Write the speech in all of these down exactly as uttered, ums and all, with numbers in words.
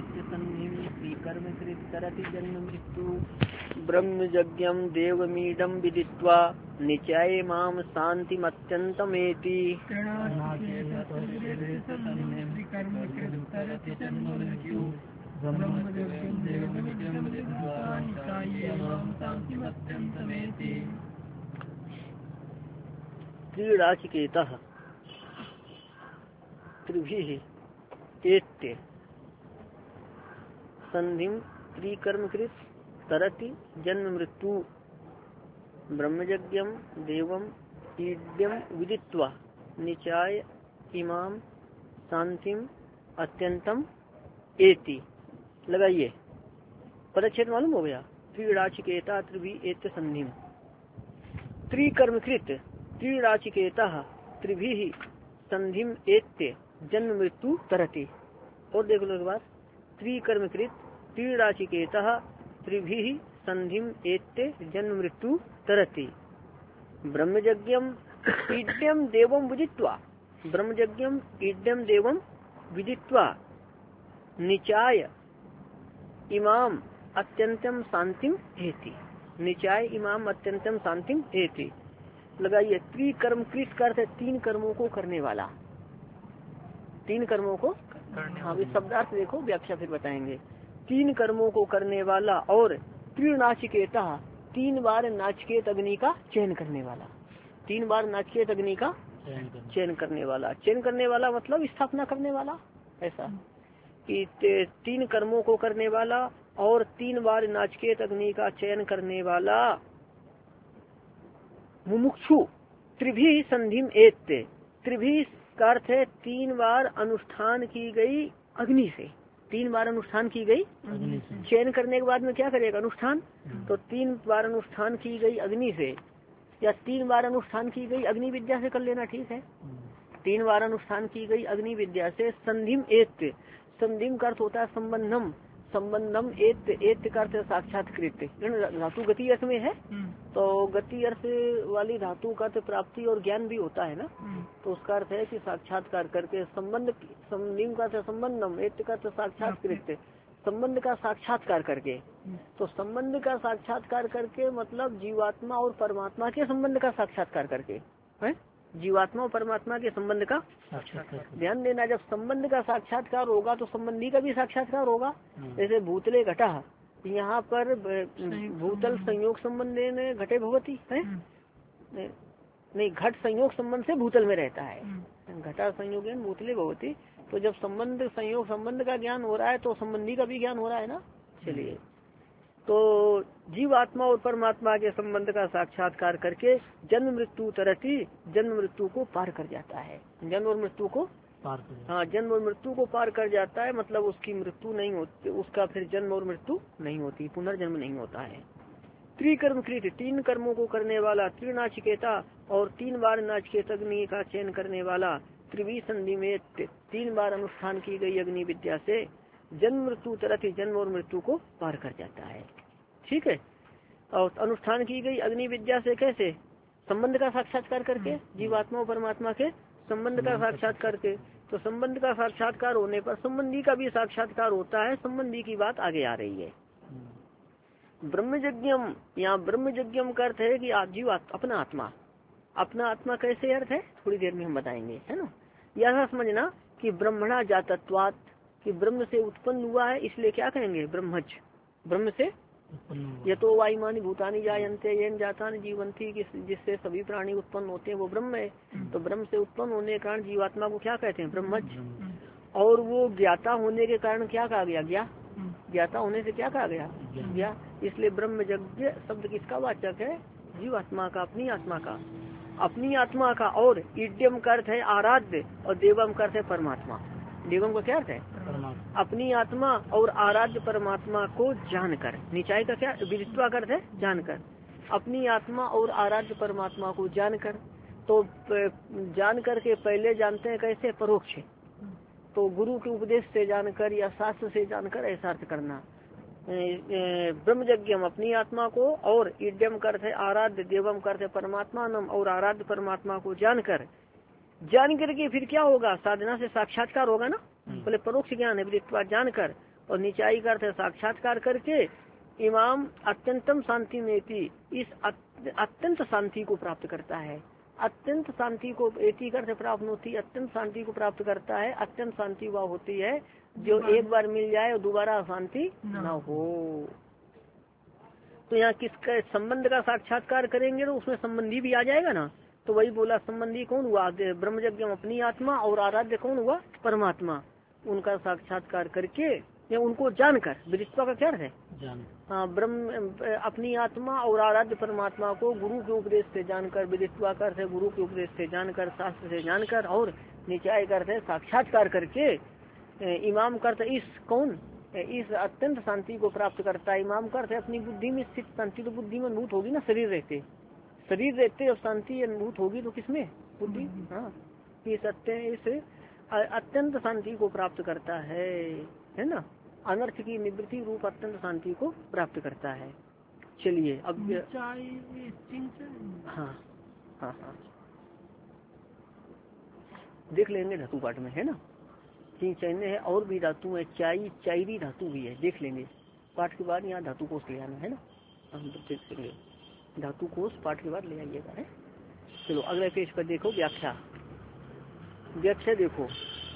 करति जन्म मृत्यु ब्रह्मयज्ञं देवमीडं विदित्वा निचाये माम शान्तिमत्यन्तमेति। त्रिराचिकेतः त्रिभिः एत्य संधिं त्रिकर्मकृत तरति जन्म मृत्यु ब्रह्मयज्ञं देवम ईड्यम विदित्वा निचाय इमाम शांतिम अत्यंतम एति। लगाइए पदच्छेद मालूम हो गया। त्रिराचिकेता त्रिभि एत्य संधिम त्रिकर्मकृत त्रिराचिकेता त्रिभि संधिम एत्य जन्म मृत्यु तरति। और देख लो एक बार, त्रिकर्मकृत त्रिराचिकेता त्रिभि संधिम एत्य जन्म मृत्यु तरति ब्रह्मयज्ञम ईड्यम देवम विदित्वा ब्रह्मयज्ञम ईड्यम देवम विदित्वा निचाय इमाम अत्यंतम शांतिम हेति। निचाय इमाम अत्यंतम शांतिम हेति। लगाइए त्रिकर्मकृत का अर्थ है तीन कर्मों को करने वाला। तीन कर्मों को हाँ, इस शब्दार्थ देखो, व्याख्या फिर बताएंगे। तीन कर्मों को करने वाला और त्रिनाचिकेता तीन बार नाचिकेत अग्नि का चयन करने वाला। तीन बार नाचिकेत अग्नि का चयन करने वाला। चयन करने वाला मतलब स्थापना करने वाला, ऐसा कि तीन कर्मों को करने वाला और तीन बार नाचिकेत अग्नि का चयन करने वाला मुमुक्षु त्रिभी संधिम एत्य। त्रिभी का अर्थ है तीन बार अनुष्ठान की गई अग्नि से। तीन बार अनुष्ठान की गई चयन करने के बाद में क्या करेगा? अनुष्ठान। तो तीन बार अनुष्ठान की गई अग्नि से या तीन बार अनुष्ठान की गई अग्नि विद्या से कर लेना, ठीक है। तीन बार अनुष्ठान की गई अग्नि विद्या से संधिम एत्य। संधिम का अर्थ होता है संबंधम। संबंधम एत्य एत्य का अर्थ साक्षात्कृत। धातु गति अर्थ में है, तो गति अर्थ वाली धातु का अर्थ प्राप्ति और ज्ञान भी होता है ना, तो उसका अर्थ है कि साक्षात्कार करके। संबंध संधिम का अर्थ संबंधम, एत्य का अर्थ साक्षात्कृत, संबंध का साक्षात्कार करके। तो संबंध का साक्षात्कार करके मतलब जीवात्मा और परमात्मा के संबंध का साक्षात्कार करके है। जीवात्मा और परमात्मा के संबंध का ध्यान देना। जब संबंध का साक्षात्कार होगा तो संबंधी का भी साक्षात्कार होगा। जैसे भूतले घटा, यहाँ पर भूतल संयोग संबंध में घटे भवती है नहीं, घट संयोग संबंध से भूतल में रहता है। घटा संयोग भूतले भवती। तो जब संबंध संयोग संबंध का ज्ञान हो रहा है तो संबंधी का भी ज्ञान हो रहा है ना। चलिए, तो जीवात्मा और परमात्मा के संबंध का साक्षात्कार करके जन्म मृत्यु तरती, जन्म मृत्यु को पार कर जाता है। जन्म और मृत्यु को पार कर हाँ जन्म और मृत्यु को पार कर जाता है, मतलब उसकी मृत्यु नहीं होती, उसका फिर जन्म और मृत्यु नहीं होती, पुनर्जन्म नहीं होता है। त्रिकर्मकृत तीन कर्मों को करने वाला त्रिनाचिकेता और तीन बार नाचिकेत अग्नि का चयन करने वाला त्रिवी संधि में तीन बार अनुष्ठान की गई अग्नि विद्या से जन्म मृत्यु तरती जन्म और मृत्यु को पार कर जाता है, ठीक है। और अनुष्ठान की गई अग्नि विद्या से कैसे? संबंध का साक्षात्कार करके, जीवात्मा और परमात्मा के संबंध का साक्षात्कार करके। तो संबंध का साक्षात्कार होने पर संबंधी का भी साक्षात्कार होता है। संबंधी की बात आगे आ रही है। ब्रह्मयज्ञम, यहाँ ब्रह्मयज्ञम का अर्थ है कि जीव अपना आत्मा। अपना आत्मा कैसे अर्थ है थोड़ी देर में हम बताएंगे, है ना। यह समझना कि ब्रह्मणा जातत्वात्, कि ब्रह्म से उत्पन्न हुआ है, इसलिए क्या कहेंगे? ब्रह्मज। ब्रह्म से ये तो वायुमानी भूतानी जायन्ते येन जातानि जीवंती, जिससे सभी प्राणी उत्पन्न होते हैं वो ब्रह्म है। तो ब्रह्म से उत्पन्न होने के कारण जीवात्मा को क्या कहते हैं? ब्रह्मज। और वो ज्ञाता होने के कारण क्या कहा गया? ज्ञा। ज्ञाता होने से क्या कहा गया? ज्ञा। इसलिए ब्रह्मयज्ञ शब्द किसका वाचक है? जीवात्मा का, अपनी आत्मा का, अपनी आत्मा का। और ईड्यम का अर्थ है आराध्य और देवम का अर्थ है परमात्मा। देवम का क्या अर्थ है? अपनी आत्मा और आराध्य परमात्मा को जानकर। निचाय का क्या? विदित्वा का अर्थ है जानकर। अपनी आत्मा और आराध्य परमात्मा को जानकर। तो जान करके पहले जानते हैं कैसे? परोक्ष। तो गुरु के उपदेश से जानकर या शास्त्र से जानकर ऐसा अर्थ करना। ब्रह्मयज्ञम अपनी आत्मा को, और ईड्यम का अर्थ है आराध्य, देवम का अर्थ है परमात्मा नम, और आराध्य परमात्मा को जानकर। जान करके फिर क्या होगा? साधना से साक्षात्कार होगा ना। पहले परोक्ष ज्ञान है, विदित्वा जानकर, और निचाई का अर्थ है साक्षात्कार करके इमाम अत्यंतम शांति में थी, इस अत्यंत शांति को प्राप्त करता है। अत्यंत शांति को एति कर प्राप्त होती, अत्यंत शांति को प्राप्त करता है। अत्यंत शांति वह होती है जो एक बार मिल जाए और दोबारा शांति न हो। तो यहाँ किसका संबंध का साक्षात्कार करेंगे तो उसमें संबंधी भी आ जाएगा ना। तो वही बोला संबंधी कौन हुआ, ब्रह्मयज्ञ अपनी आत्मा, और आराध्य कौन हुआ, परमात्मा। उनका साक्षात्कार करके या उनको जानकर, विदित्वा का क्या है, हाँ, ब्रह्म अपनी आत्मा और आराध्य परमात्मा को गुरु के उपदेश से जानकर, विदित्वा का अर्थ है गुरु के उपदेश से जानकर, शास्त्र से जानकर, और निचाय का अर्थ है साक्षात्कार करके, इमाम का अर्थ इस कौन, इस अत्यंत शांति को प्राप्त करता है। इमाम का अर्थ है अपनी बुद्धि में स्थित शांति। तो बुद्धि में अनुभूत होगी ना, शरीर रहते शरीर रहते और शांति अनुभूत होगी तो किसमें, बुद्धि। हाँ, इस अत्यंत इस अत्यंत शांति को प्राप्त करता है, है ना, अनर्थ की निवृत्ति रूप अत्यंत शांति को प्राप्त करता है। चलिए अब हाँ हाँ हाँ देख लेंगे धातु पाठ में, है ना। चैन्य है और भी धातु है, चाई चाईरी धातु भी है, देख लेंगे पाठ के बाद। यहाँ धातु कोष ले आना, है ना, हम देखेंगे धातु कोष पाठ के बाद ले आइएगा, है। चलो अगले पेज पर देखो, व्याख्या व्याख्या देखो,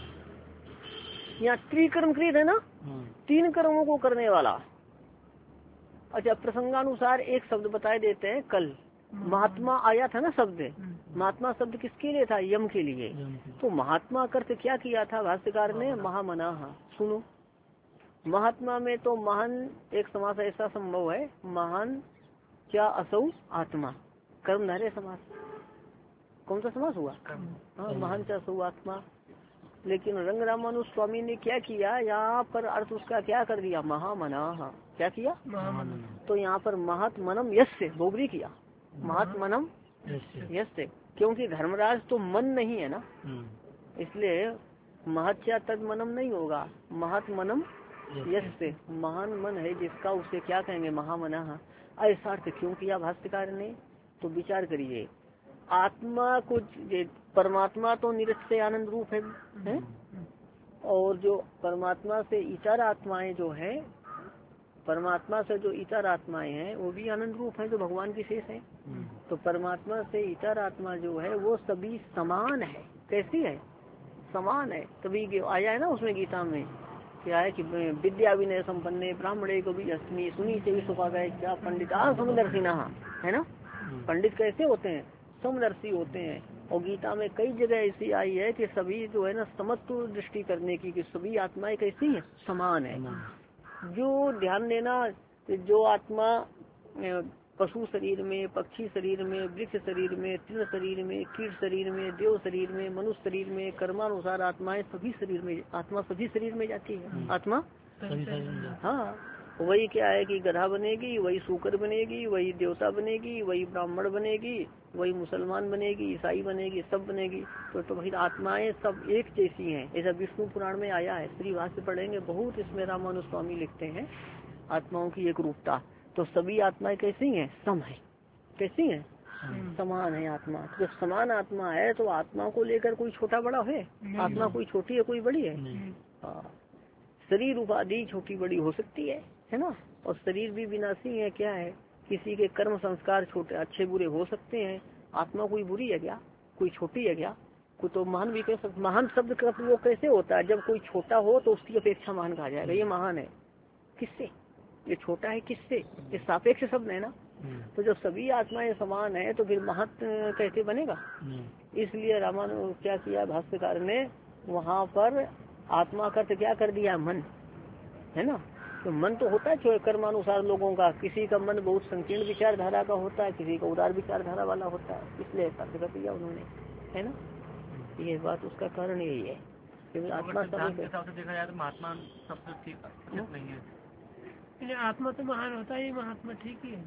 यहाँ त्रिकर्म कृत है ना, तीन कर्मों को करने वाला। अच्छा, प्रसंगानुसार एक शब्द बताए देते हैं। कल महात्मा आया था ना शब्द, महात्मा शब्द किसके लिए था, यम के लिए। तो महात्मा अर्थ क्या किया था भाष्यकार ने, महामनाह। सुनो, महात्मा में तो महान एक समास ऐसा संभव है, महान क्या असौ आत्मा, कर्मधारय समास। कौन सा समास हुआ, हाँ, महान क्या असौ आत्मा। लेकिन रंग रामानुज स्वामी ने क्या किया, यहाँ पर अर्थ उसका क्या कर दिया, महामनाह। क्या किया, तो यहाँ पर महात्मनम यस्य बोबरी किया, महात्मनम यस्य, क्योंकि धर्मराज तो मन नहीं है ना, इसलिए महत्या तद मनम नहीं होगा, महात्मनम यस्य, महान मन है जिसका, उसे क्या कहेंगे, महामना। ऐसा अर्थ क्यों किया भाष्यकार ने, तो विचार करिए। आत्मा को, परमात्मा तो निरस्य आनंद रूप है, है? और जो परमात्मा से इतर आत्माएं जो है, परमात्मा से जो इतर आत्माएं हैं वो भी आनंद रूप है, जो भगवान की शेष है। तो परमात्मा से इतर आत्मा जो है वो सभी समान है। कैसी है, समान है। तभी आया है ना उसमें गीता में क्या है कि विद्या विनय संपन्ने ब्राह्मणे को भी अस्मी सुनी से भी सुखा गए क्या पंडित आ समदर्शिना, है ना। पंडित कैसे होते हैं, समदर्शी होते हैं। और गीता में कई जगह ऐसी आई है कि सभी जो है ना समत्व दृष्टि करने की, कि सभी आत्माएं कैसी है, समान है। जो ध्यान देना, जो आत्मा पशु शरीर में, पक्षी शरीर में, वृक्ष शरीर में, तृण शरीर में, कीट शरीर में, देव शरीर में, मनुष्य शरीर में, कर्मानुसार आत्माएं सभी शरीर में, आत्मा सभी शरीर में जाती है। आत्मा हाँ, वही क्या है कि गधा बनेगी, वही सूकर बनेगी, वही देवता बनेगी, वही ब्राह्मण बनेगी, वही मुसलमान बनेगी, ईसाई बनेगी, सब बनेगी। तो, तो वही आत्माएं सब एक जैसी हैं। ऐसा विष्णु पुराण में आया है, श्री भाष्य पढ़ेंगे बहुत, इसमें रामानुज स्वामी लिखते हैं आत्माओं की एक रूपता। तो सभी आत्माएं कैसी हैं, सम है। कैसी हैं, समान है आत्मा। जब समान आत्मा है तो आत्मा को लेकर कोई छोटा बड़ा है, आत्मा कोई छोटी है कोई बड़ी है। हाँ, शरीर उपाधि छोटी बड़ी हो सकती है, है ना। और शरीर भी विनाशी है, क्या है, किसी के कर्म संस्कार छोटे अच्छे बुरे हो सकते हैं। आत्मा कोई बुरी है क्या, कोई छोटी है क्या, कोई तो महान भी कह सकते। महान शब्द का वो कैसे होता है, जब कोई छोटा हो तो उसकी अपेक्षा महान कहा जाएगा, ये महान है। किससे, ये छोटा है किससे, ये सापेक्ष शब्द है ना। तो जब सभी आत्माएं समान है तो फिर महत कैसे बनेगा। इसलिए रामानु क्या किया भाष्यकार ने, वहाँ पर आत्मा का अर्थ क्या कर दिया, मन, है ना। तो मन तो होता है कर्मानुसार लोगों का, किसी का मन बहुत संकीर्ण विचारधारा का होता है, किसी का उदार विचारधारा वाला होता है, इसलिए ऐसा कर दिया उन्होंने, है ना। ये बात उसका कारण यही है कि आत्मा सबसे देखा जाए तो महात्मा सबसे ठीक नहीं है। आत्मा तो महान होता है, महात्मा ठीक ही है,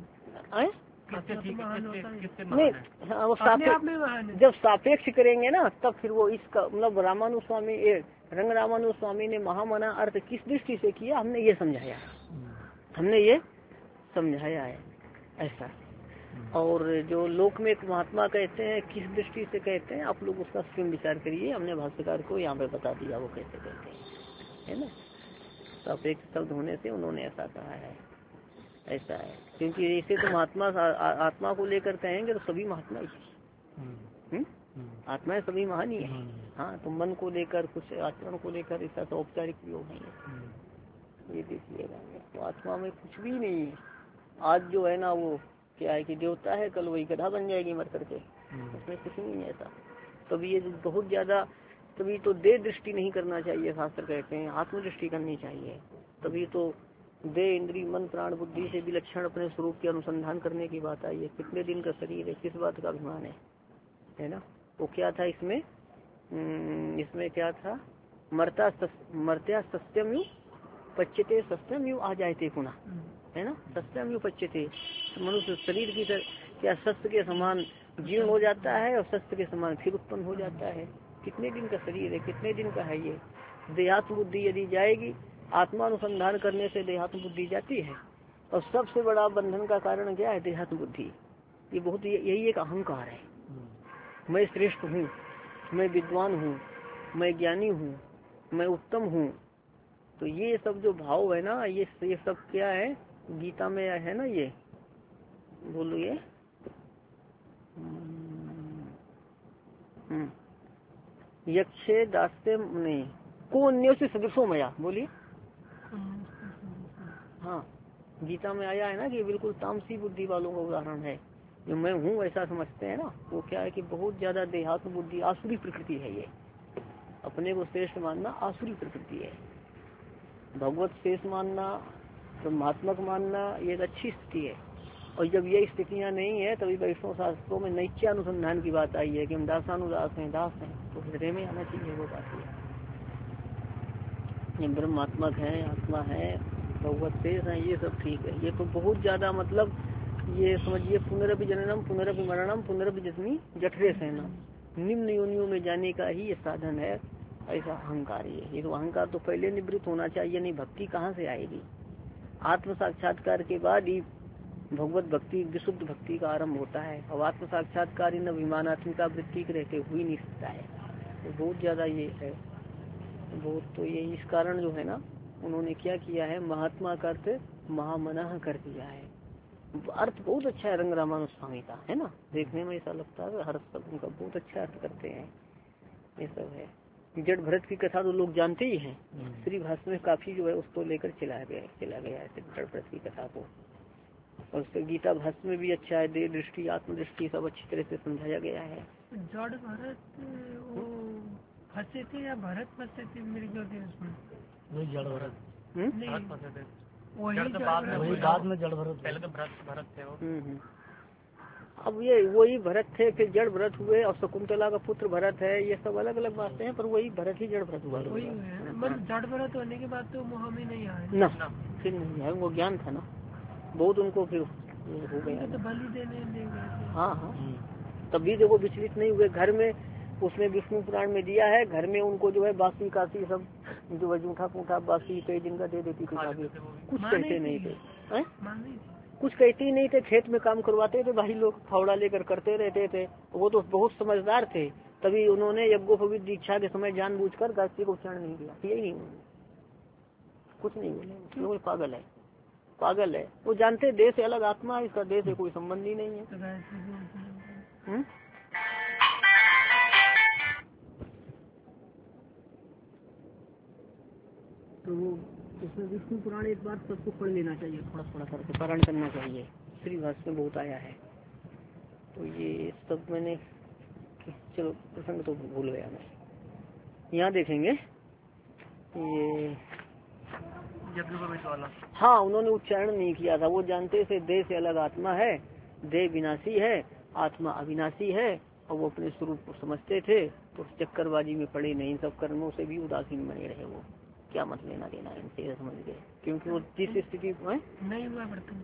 नहीं। हाँ, वो सापेक्ष, जब सापेक्ष करेंगे ना तब फिर वो इसका मतलब रामानु स्वामी रंग रामानु स्वामी ने महामना अर्थ किस दृष्टि से किया, हमने ये समझाया, हमने ये समझाया है ऐसा। और जो लोक में महात्मा कहते हैं किस दृष्टि से कहते हैं, आप लोग उसका स्वयं विचार करिए। हमने भाष्यकार को यहाँ पे बता दिया वो कैसे कहते हैं, है ना। सापेक्ष शब्द होने से उन्होंने ऐसा कहा है। ऐसा है क्योंकि ऐसे तो महात्मा आत्मा को लेकर कहेंगे तो सभी महात्मा ही आत्माएं सभी महान ही है। हाँ, तो मन को लेकर कुछ आचरण को लेकर ऐसा तो औपचारिक प्रयोग नहीं है। ये देखिएगा, तो आत्मा में कुछ भी नहीं है। आज जो है ना वो क्या है कि देवता है, कल वही गधा बन जाएगी मर करके, उसमें कुछ नहीं है ऐसा। तभी ये बहुत ज्यादा, तभी तो देह दृष्टि नहीं करना चाहिए, शास्त्र कहते हैं आत्मदृष्टि करनी चाहिए। तभी तो देह इंद्री मन प्राण बुद्धि से विलक्षण अपने स्वरूप के अनुसंधान करने की बात आई है। कितने दिन का शरीर है, किस बात का अभिमान है, है ना। वो क्या था इसमें, इसमें क्या था, मरता मरत्या सत्यम यु पच्यते सत्यम यु आ जाते पुनः, है ना। सत्यम यु पच्यते, मनुष्य शरीर की क्या शस्त्र के समान जीर्ण हो जाता है और शस्त्र के समान फिर उत्पन्न हो जाता है। कितने दिन का शरीर है, कितने दिन का है ये। देहात्म बुद्धि यदि जाएगी, आत्मानुसंधान करने से देहात्म बुद्धि जाती है। और सबसे बड़ा बंधन का कारण क्या है, देहात्म बुद्धि। ये बहुत यही एक अहंकार है, मैं श्रेष्ठ हूँ, मैं विद्वान हूँ, मैं ज्ञानी हूँ, मैं उत्तम हूँ। तो ये सब जो भाव है ना, ये ये सब क्या है, गीता में है ना। ये बोलो ये यक्षे दास्ते नहीं को अन्य से सदृशो मया, बोलिए। हाँ, गीता में आया है ना कि बिल्कुल तामसी बुद्धि वालों का उदाहरण है। जो मैं हूँ ऐसा समझते हैं ना, वो क्या है कि बहुत ज्यादा देहात्म बुद्धि, आसुरी प्रकृति है। ये अपने को श्रेष्ठ मानना आसुरी प्रकृति है। भगवत शेष मानना, ब्रह्मात्मक मानना, ये एक अच्छी स्थिति है। और जब ये स्थितियां नहीं है, तभी वैष्णव शास्त्रों में नैत्य अनुसंधान की बात आई है कि हम दासानुदास हैं, दास हैं। तो हृदय में आना चाहिए वो बात है। ये ब्रह्मात्मक है, आत्मा है, भगवत शेष है, ये सब ठीक है। ये तो बहुत ज्यादा मतलब ये समझिए, पुनरभि जननम पुनरभि मरणम पुनरभि जन्मी जठरे सहना, निम्न योनियों में जाने का ही ये साधन है। ऐसा अहंकार है। ये तो अहंकार तो पहले निवृत्त होना चाहिए, नहीं भक्ति कहाँ से आएगी। आत्म साक्षात्कार के बाद ही भगवत भक्ति, विशुद्ध भक्ति का आरंभ होता है। और आत्म साक्षात्कार इन अभिमानात्मिका वृत्ति के रहते हुए नहीं सकता है। तो बहुत ज्यादा ये है बहुत। तो ये इस कारण जो है ना, उन्होंने क्या किया है, महात्मा का अर्थ महामना कर दिया है। अर्थ बहुत अच्छा है रंग रामानुज स्वामी का, है ना। देखने में ऐसा लगता है हर शब्द उनका बहुत अच्छा अर्थ करते हैं। ये सब है। जड़ भरत की कथा तो लोग जानते ही हैं। श्री भाष्य में काफी जो है उसको लेकर चला गया चला गया है जड़ भरत की कथा को। और उसके गीता भाष्य में भी अच्छा है, देह दृष्टि आत्मदृष्टि सब अच्छी तरह से समझाया गया है। जड़ भरत वो फंसे थे या भरत फंसे थे मेरे ख्याल उसमें? वही जड़ भरत, वही बाद में जड़ भरत, पहले तो भरत भरत थे वो। अब ये वही भरत थे, फिर जड़ भरत हुए। और शकुंतला का पुत्र भरत है। ये सब अलग अलग बातें हैं, पर वही भरत ही जड़ भरत हुआ। वही मतलब जड़ भरत होने के बाद तो मोह में नहीं आए ना, फिर नहीं आए। वो ज्ञान था ना बहुत उनको, फिर हो गया तो बलि देने ले गए। हाँ हाँ, तभी देखो विचलित नहीं हुए। घर में उसने विष्णु पुराण में दिया है, घर में उनको जो है बासी कासी सब जो है जूठा पूठा बासी कई दिन का दे देती थी। कुछ कहते नहीं थे, कुछ कहते ही नहीं थे। खेत में काम करवाते थे भाई लोग, फावड़ा लेकर करते रहते थे। वो तो बहुत समझदार थे। तभी उन्होंने यज्ञोपवीत दीक्षा के समय जानबूझकर गायत्री को उच्चारण नहीं किया। यही नहीं, कुछ नहीं बोले। वो पागल है, पागल है। वो जानते देह से अलग आत्मा है, इसका देह से कोई संबंध ही नहीं है। हुँ? तो वो इसमें विष्णु पुराण एक बार सबको पढ़ लेना चाहिए, थोड़ा थोड़ा करके पारायण करना चाहिए। श्री भाष्य में बहुत आया है। तो ये सब मैंने, चलो प्रसंग तो भूल गया मैं। यहाँ देखेंगे ये वाला, हाँ उन्होंने उच्चारण नहीं किया था। वो जानते थे देह से अलग आत्मा है, देह विनाशी है, आत्मा अविनाशी है। और वो अपने स्वरूप को समझते थे, तो चक्करबाजी में पड़े नहीं। सब कर्मों से भी उदासीन बने रहे। वो क्या मत लेना देना इनसे, समझ गए। क्योंकि वो जिस स्थिति में नहीं हुआ करते,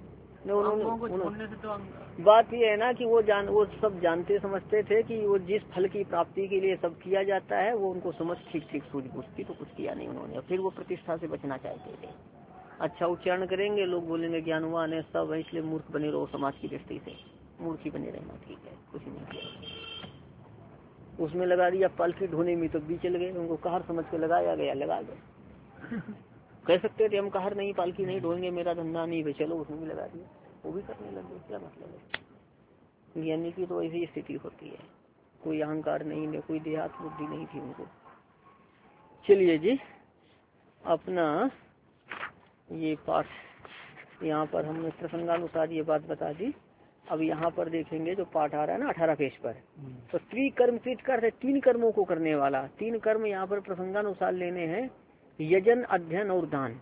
तो बात ये है ना कि वो जान वो सब जानते समझते थे कि वो जिस फल की प्राप्ति के लिए सब किया जाता है, वो उनको समझ ठीक ठीक सूझ बूझती, तो कुछ किया नहीं उन्होंने। फिर वो प्रतिष्ठा से बचना चाहते थे। अच्छा उच्चारण करेंगे, लोग बोलेंगे ज्ञानवान है सब है, इसलिए मूर्ख बने रहो। समाज की दृष्टि से मूर्ख ही बने रहना ठीक है, कुछ नहीं किया। उसमें लगा दिया पालकी ढोने में, तो भी चल गए। उनको कहार समझ के लगाया गया, लगा गए। कह सकते थे हम कार नहीं पालकी नहीं ढोएंगे, मेरा धंधा नहीं भाई, चलो उसमें भी लगा दिया, वो भी करने लगे, क्या मतलब है। ज्ञानी की तो ऐसी स्थिति होती है, कोई अहंकार नहीं है, कोई देहात बुद्धि नहीं थी उनको। चलिए जी, अपना ये पाठ यहाँ पर हमने प्रसंगानुसार ये बात बता दी। अब यहाँ पर देखेंगे जो पाठ आ रहा है ना अठारह पेज पर, तो त्रिकर्म कृत कर तीन कर्मों को करने वाला, तीन कर्म यहाँ पर प्रसंगानुसार लेने हैं, यजन अध्ययन और दान,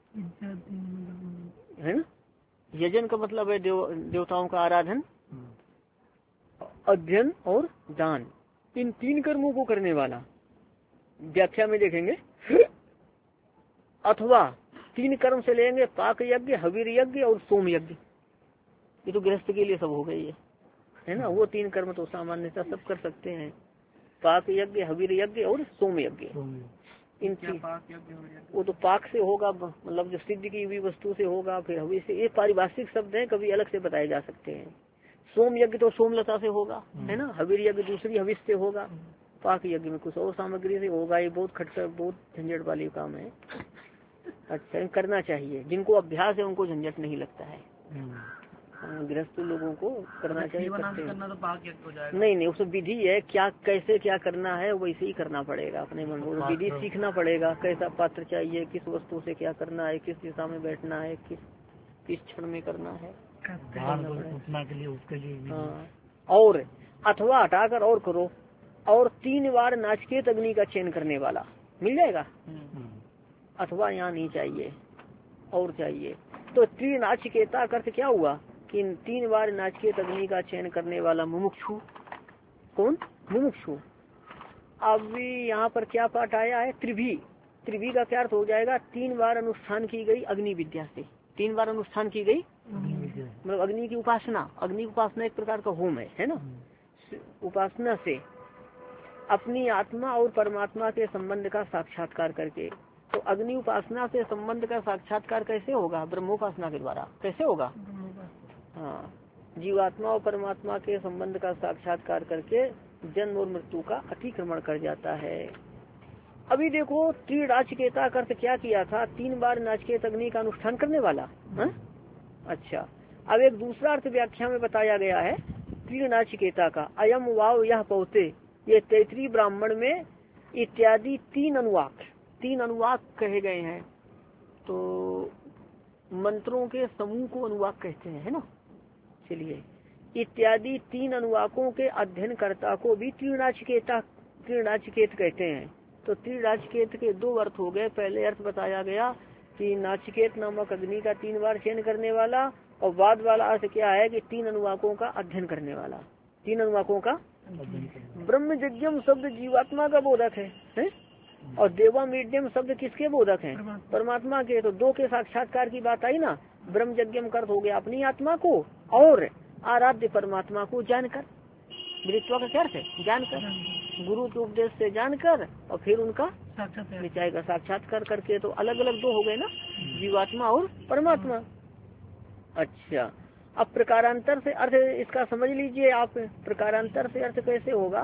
है ना। यजन का मतलब है देव, देवताओं का आराधन, अध्ययन और दान, इन तीन कर्मों को करने वाला। व्याख्या में देखेंगे अथवा तीन कर्म से लेंगे पाक यज्ञ, हवीर यज्ञ और सोम यज्ञ, ये तो गृहस्थ के लिए सब हो गई है, है ना। वो तीन कर्म तो सामान्यतः सब कर सकते हैं, पाक यज्ञ, हवीर यज्ञ और सोम यज्ञ। इन वो तो पाक से होगा, मतलब जो सिद्ध की हुई वस्तु से होगा, फिर हवीर से, ये पारिभाषिक शब्द है, कभी अलग से बताए जा सकते हैं। सोम यज्ञ तो सोमलता से होगा, है ना। हवीर यज्ञ दूसरी हविष से होगा, पाक यज्ञ में कुछ और सामग्री से होगा। ये बहुत खटकर बहुत झंझट वाली काम है। अच्छा, करना चाहिए, जिनको अभ्यास है उनको झंझट नहीं लगता है, गृहस्थ लोगों को करना चाहिए। करना तो पाक यज्ञ हो जाएगा। नहीं नहीं, उसमें विधि है, क्या कैसे क्या करना है वैसे ही करना पड़ेगा अपने मन को, विधि सीखना पड़ेगा, कैसा पात्र चाहिए, किस वस्तु से क्या करना है, किस दिशा में बैठना है, किस किस क्षण में करना है, उठना के लिए उसके लिए। हाँ, और अथवा हटाकर और करो, और तीन बार नाचिकेत अग्नि का चयन करने वाला मिल जाएगा। अथवा यहाँ नहीं चाहिए, और चाहिए तो त्रिनाचिकेता का अर्थ क्या हुआ कि तीन बार नाचिकेत अग्नि का चयन करने वाला मुमुक्षु। कौन? मुमुक्षु। अब यहाँ पर क्या पाठ आया है? त्रिभी। त्रिभी का क्या अर्थ हो जाएगा? तीन बार अनुष्ठान की गई अग्नि विद्या से, तीन बार अनुष्ठान की गई मतलब अग्नि की उपासना। अग्नि उपासना एक प्रकार का होम है, है ना। उपासना से अपनी आत्मा और परमात्मा के संबंध का साक्षात्कार करके। तो अग्नि उपासना से संबंध का साक्षात्कार कैसे होगा? ब्रह्मोपासना के द्वारा। कैसे होगा? हाँ, जीवात्मा और परमात्मा के संबंध का साक्षात्कार करके जन्म और मृत्यु का अतिक्रमण कर जाता है। अभी देखो, त्रिनाचिकेता का अर्थ क्या किया था? तीन बार नाचिकेत अग्नि का अनुष्ठान करने वाला। हा? अच्छा, अब एक दूसरा अर्थ व्याख्या में बताया गया है त्रिनाचिकेता का। अयम वाव यह पौते, ये तैतरी ब्राह्मण में इत्यादि तीन अनुवाक, तीन अनुवाक कहे गए हैं। तो मंत्रों के समूह को अनुवाक कहते हैं, है ना। चलिए, इत्यादि तीन अनुवाकों के अध्ययन कर्ता को भी त्रिनाचिकेता त्रिनाचिकेत कहते हैं। तो त्रिनाचिकेत के दो अर्थ हो गए। पहले अर्थ बताया गया कि नाचिकेत नामक अग्नि का तीन बार चयन करने वाला, और बाद वाला अर्थ क्या है कि तीन अनुवाकों का अध्ययन करने वाला। तीन अनुवाकों का ब्रह्म यज्ञम शब्द जीवात्मा का बोधक है, है? और देवा मीडियम शब्द किसके बोधक हैं? परमात्मा के। तो दो के साक्षात्कार की बात आई ना। ब्रह्म यज्ञम का अर्थ हो गया अपनी आत्मा को और आराध्य परमात्मा को जानकर। मृत्यु का क्या अर्थ है? जानकर, गुरु के उपदेश से जानकर और फिर उनका निश्चय का साक्षात्कार करके। तो अलग अलग दो हो गए ना, जीवात्मा और परमात्मा। अच्छा, अब प्रकारांतर से अर्थ इसका समझ लीजिए आप। प्रकारांतर से अर्थ कैसे होगा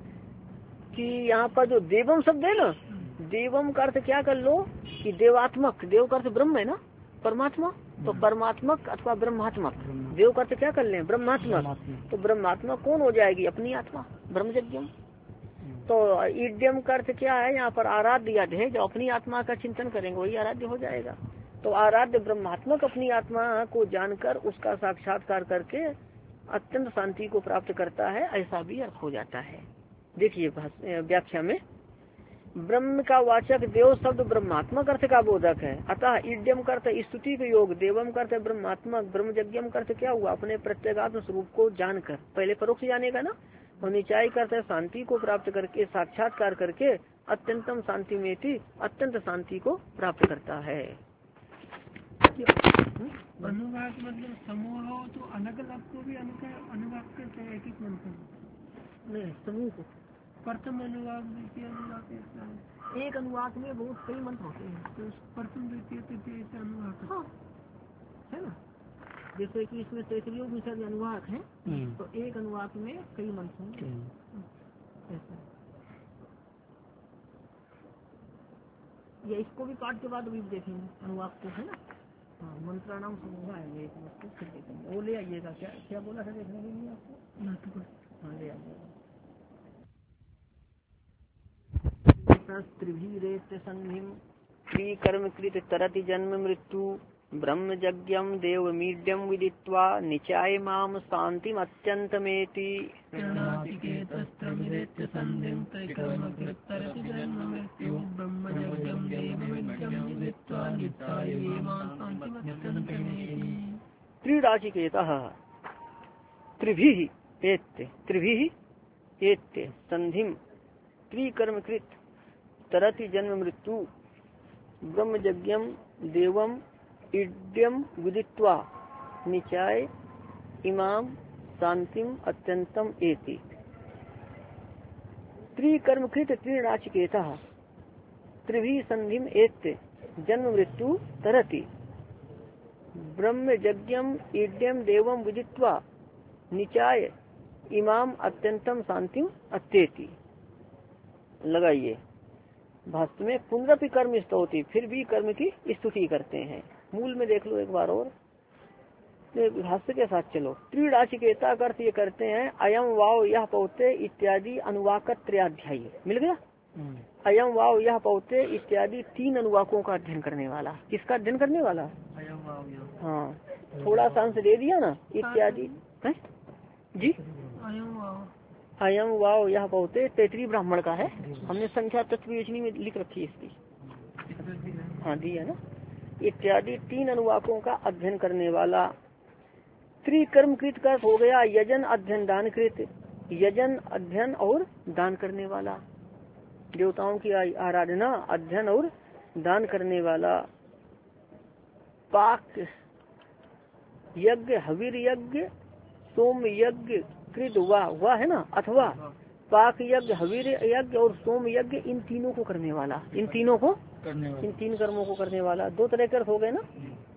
कि यहाँ पर जो देवम शब्द है ना, देवम का अर्थ क्या कर लो कि देवात्मक। देव का अर्थ ब्रह्म है ना, परमात्मा। तो परमात्मक अथवा ब्रह्मात्मक। देव का अर्थ क्या कर लें? ब्रह्मात्मक। तो ब्रह्मात्मक कौन हो जाएगी? अपनी आत्मा, ब्रह्म यज्ञम। तो ईड्यम का अर्थ क्या है? यहाँ पर आराध्य याद है, जो अपनी आत्मा का चिंतन करेंगे वही आराध्य हो जाएगा। तो आराध्य ब्रह्मात्मक अपनी आत्मा को जानकर उसका साक्षात्कार करके अत्यंत शांति को प्राप्त करता है, ऐसा भी अर्थ हो जाता है। देखिए व्याख्या में, ब्रह्म का वाचक देव शब्द ब्रह्मात्मक अर्थ का बोधक है। अतः ईड्यम का अर्थ स्तुति के योग, देवम का अर्थ ब्रह्मात्मक, ब्रह्म यज्ञम का अर्थ क्या हुआ? अपने प्रत्येगात्म स्वरूप को जानकर, पहले परोक्ष जाने का ना। और निचाई का अर्थ शांति को प्राप्त करके, साक्षात्कार करके अत्यंतम शांति में थी अत्यंत शांति को प्राप्त करता है। अनुवाद मतलब समूह हो तो अलग अलग को भी अनुवाद करते हैं, एक एक मंत्र नहीं, समूह को प्रथम अनुवाद, द्वितीय अनुवाद, एक अनुवाद में बहुत कई मंत्र होते हैं। तो प्रथम द्वितीय तृतीय ऐसे अनुवाद, हाँ, है ना। जैसे कि इसमें तैतरीय उपनिषद अनुवाद है, तो एक अनुवाद में कई मंत्र होंगे। ये इसको भी पाठ के बाद भी देखेंगे अनुवाद को, है ना। हाँ, मंत्राणाम समूह आएंगे एक वस्तु फिर देखेंगे, वो ले आइएगा। क्या क्या बोला था देखने के लिए आपको? हाँ ले आइएगा। त्रिभीरेत संधिम त्रिकर्मकृत तरति जन्म मृत्यु ब्रह्म यज्ञम देव मीड्यम विदित्वा निचाय माम शांतिम अत्यंतमेति। त्रिराचिकेतः त्रिभिः एत्ते त्रिभिः एत्ते संधिम त्रिकर्मकृत तरति जन्म मृत्यु ब्रह्म यज्ञम देवम इड्यम विदित्वा निचाय इमाम शांतिम अत्यंतम एति। त्रिकर्मकृत त्रिनाचिकेतः त्रिभिः संधिम एत्ते जन्म मृत्यु तरति ब्रह्म यज्ञम इड्यम देवम विदित्वा निचाय इमाम अत्यंतम शांतिम अत्येति। लगाइए भाष्य में पुनरपि कर्म स्तौति, फिर भी कर्म की स्तुति करते हैं। मूल में देख लो एक बार और, भाष्य के साथ चलो। त्रिराचिकेता का अर्थ ये करते हैं अयम वाव यह पौते इत्यादि अनुवाकत त्रयाध्यायी। मिल गया? अयम वाव यह पौते इत्यादि तीन अनुवाकों का अध्ययन करने वाला। किसका अध्ययन करने वाला? अयम वाव। हाँ, थोड़ा सा अंश दे दिया ना, इत्यादि है जी। अयम वाव यह पौते तैतरी ब्राह्मण का है, हमने संख्या तत्वयोजनी में लिख रखी है इसकी। हाँ दी है ना। इत्यादि तीन अनुवाकों का अध्ययन करने वाला। त्रिकर्मकृत का हो गया यजन अध्ययन दान कृत, यजन अध्ययन और दान करने वाला। देवताओं की आराधना अध्ययन और दान करने वाला। पाक यज्ञ हवीर यज्ञ सोम यज्ञ कृत हुआ हुआ है ना, अथवा पाक यज्ञ हवीर यज्ञ और सोम यज्ञ, इन तीनों को करने वाला। इन तीनों को करने वाला, इन तीन कर्मों को करने वाला। दो तरह के हो गए ना,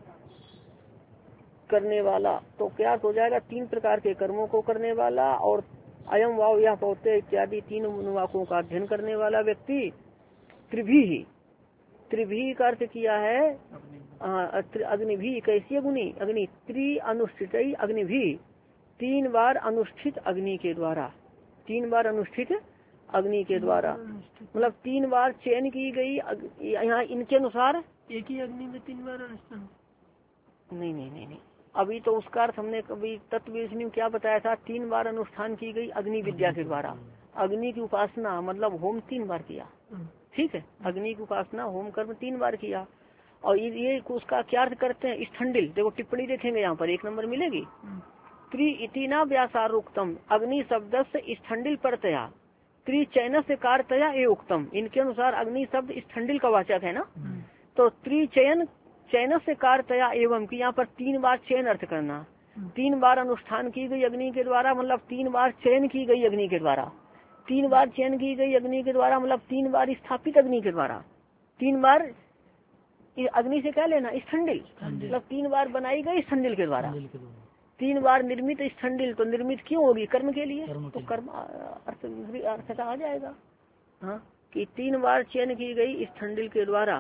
करने वाला। तो क्या हो जाएगा? तीन प्रकार के कर्मों को करने वाला और अयम वाव यह पौते इत्यादि तीन अनुवाकों का अध्ययन करने वाला व्यक्ति। त्रिभी त्रिभी का अर्थ किया है अग्निभी। कैसी अग्नि? अग्नि त्रि अनुष्ठित अग्निभी, तीन बार अनुष्ठित अग्नि के द्वारा। तीन बार अनुष्ठित अग्नि के द्वारा मतलब तीन बार चयन की गई। यहाँ इनके अनुसार एक ही अग्नि में तीन बार अनुष्ठान? नहीं नहीं नहीं नहीं, अभी तो उसका अर्थ हमने कभी तत्व में क्या बताया था? तीन बार अनुष्ठान की गई अग्नि विद्या के द्वारा। अग्नि की उपासना मतलब होम तीन बार किया, ठीक है। अग्नि की उपासना होम कर्म तीन बार किया। और ये उसका क्या अर्थ करते हैं? स्थंडिल। देखो टिप्पणी देखेंगे यहाँ पर एक नंबर मिलेगी। त्रि इतिना व्यासारोक्तम अग्नि शब्द से स्थंडिल परतया त्रि चयन से कारतया ए उक्तम। इनके अनुसार अग्नि शब्द स्थंडिल का वाचक है ना, तो त्रि चयन चयन से कारतया एवं की यहाँ पर तीन बार चयन अर्थ करना। तीन बार अनुष्ठान की गई अग्नि के द्वारा मतलब तीन बार चयन की गई अग्नि के द्वारा। तीन बार चयन की गई अग्नि के द्वारा मतलब तीन बार स्थापित अग्नि के द्वारा। तीन बार अग्नि से क्या लेना? स्थंडिल मतलब तीन बार बनाई गई स्थंडिल के द्वारा। तीन बार निर्मित स्थंडिल, तो निर्मित क्यों होगी? कर्म के लिए। तो कर्म अर्थ अर्थ का आ जाएगा। हाँ, कि तीन बार चयन की गई स्थंडिल के द्वारा।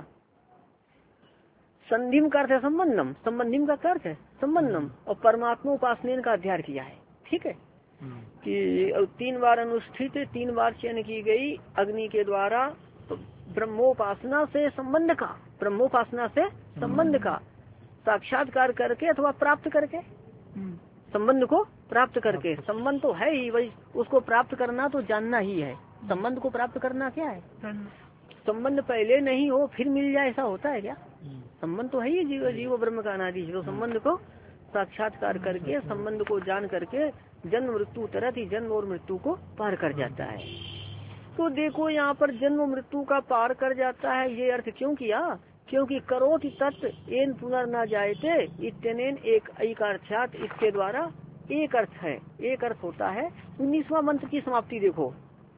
संधिम का अर्थ है संबंधम, संबंधिम का अर्थ है संबंधम, और परमात्मा उपासना का अध्ययन किया है, ठीक है। कि तीन बार अनुष्ठित तीन बार चयन की गई अग्नि के द्वारा तो ब्रह्मोपासना से संबंध का, ब्रह्मोपासना से संबंध का साक्षात्कार करके अथवा प्राप्त करके, संबंध को प्राप्त करके। संबंध तो है ही, वही उसको प्राप्त करना तो जानना ही है। संबंध को प्राप्त करना क्या है? संबंध पहले नहीं हो फिर मिल जाए, ऐसा होता है क्या? संबंध तो है ही जीव जीव ब्रह्म का अनादि। तो संबंध को साक्षात्कार करके, संबंध को जान करके जन्म मृत्यु तरह ही जन्म और मृत्यु को पार कर जाता है। तो देखो यहाँ पर जन्म मृत्यु का पार कर जाता है, ये अर्थ क्यों किया? क्योंकि करोति तत्व एन पुनर्न जायते इत्यनेन एक ऐकार्थात, इसके द्वारा एक अर्थ है, एक अर्थ होता है। उन्नीसवां मंत्र की समाप्ति देखो,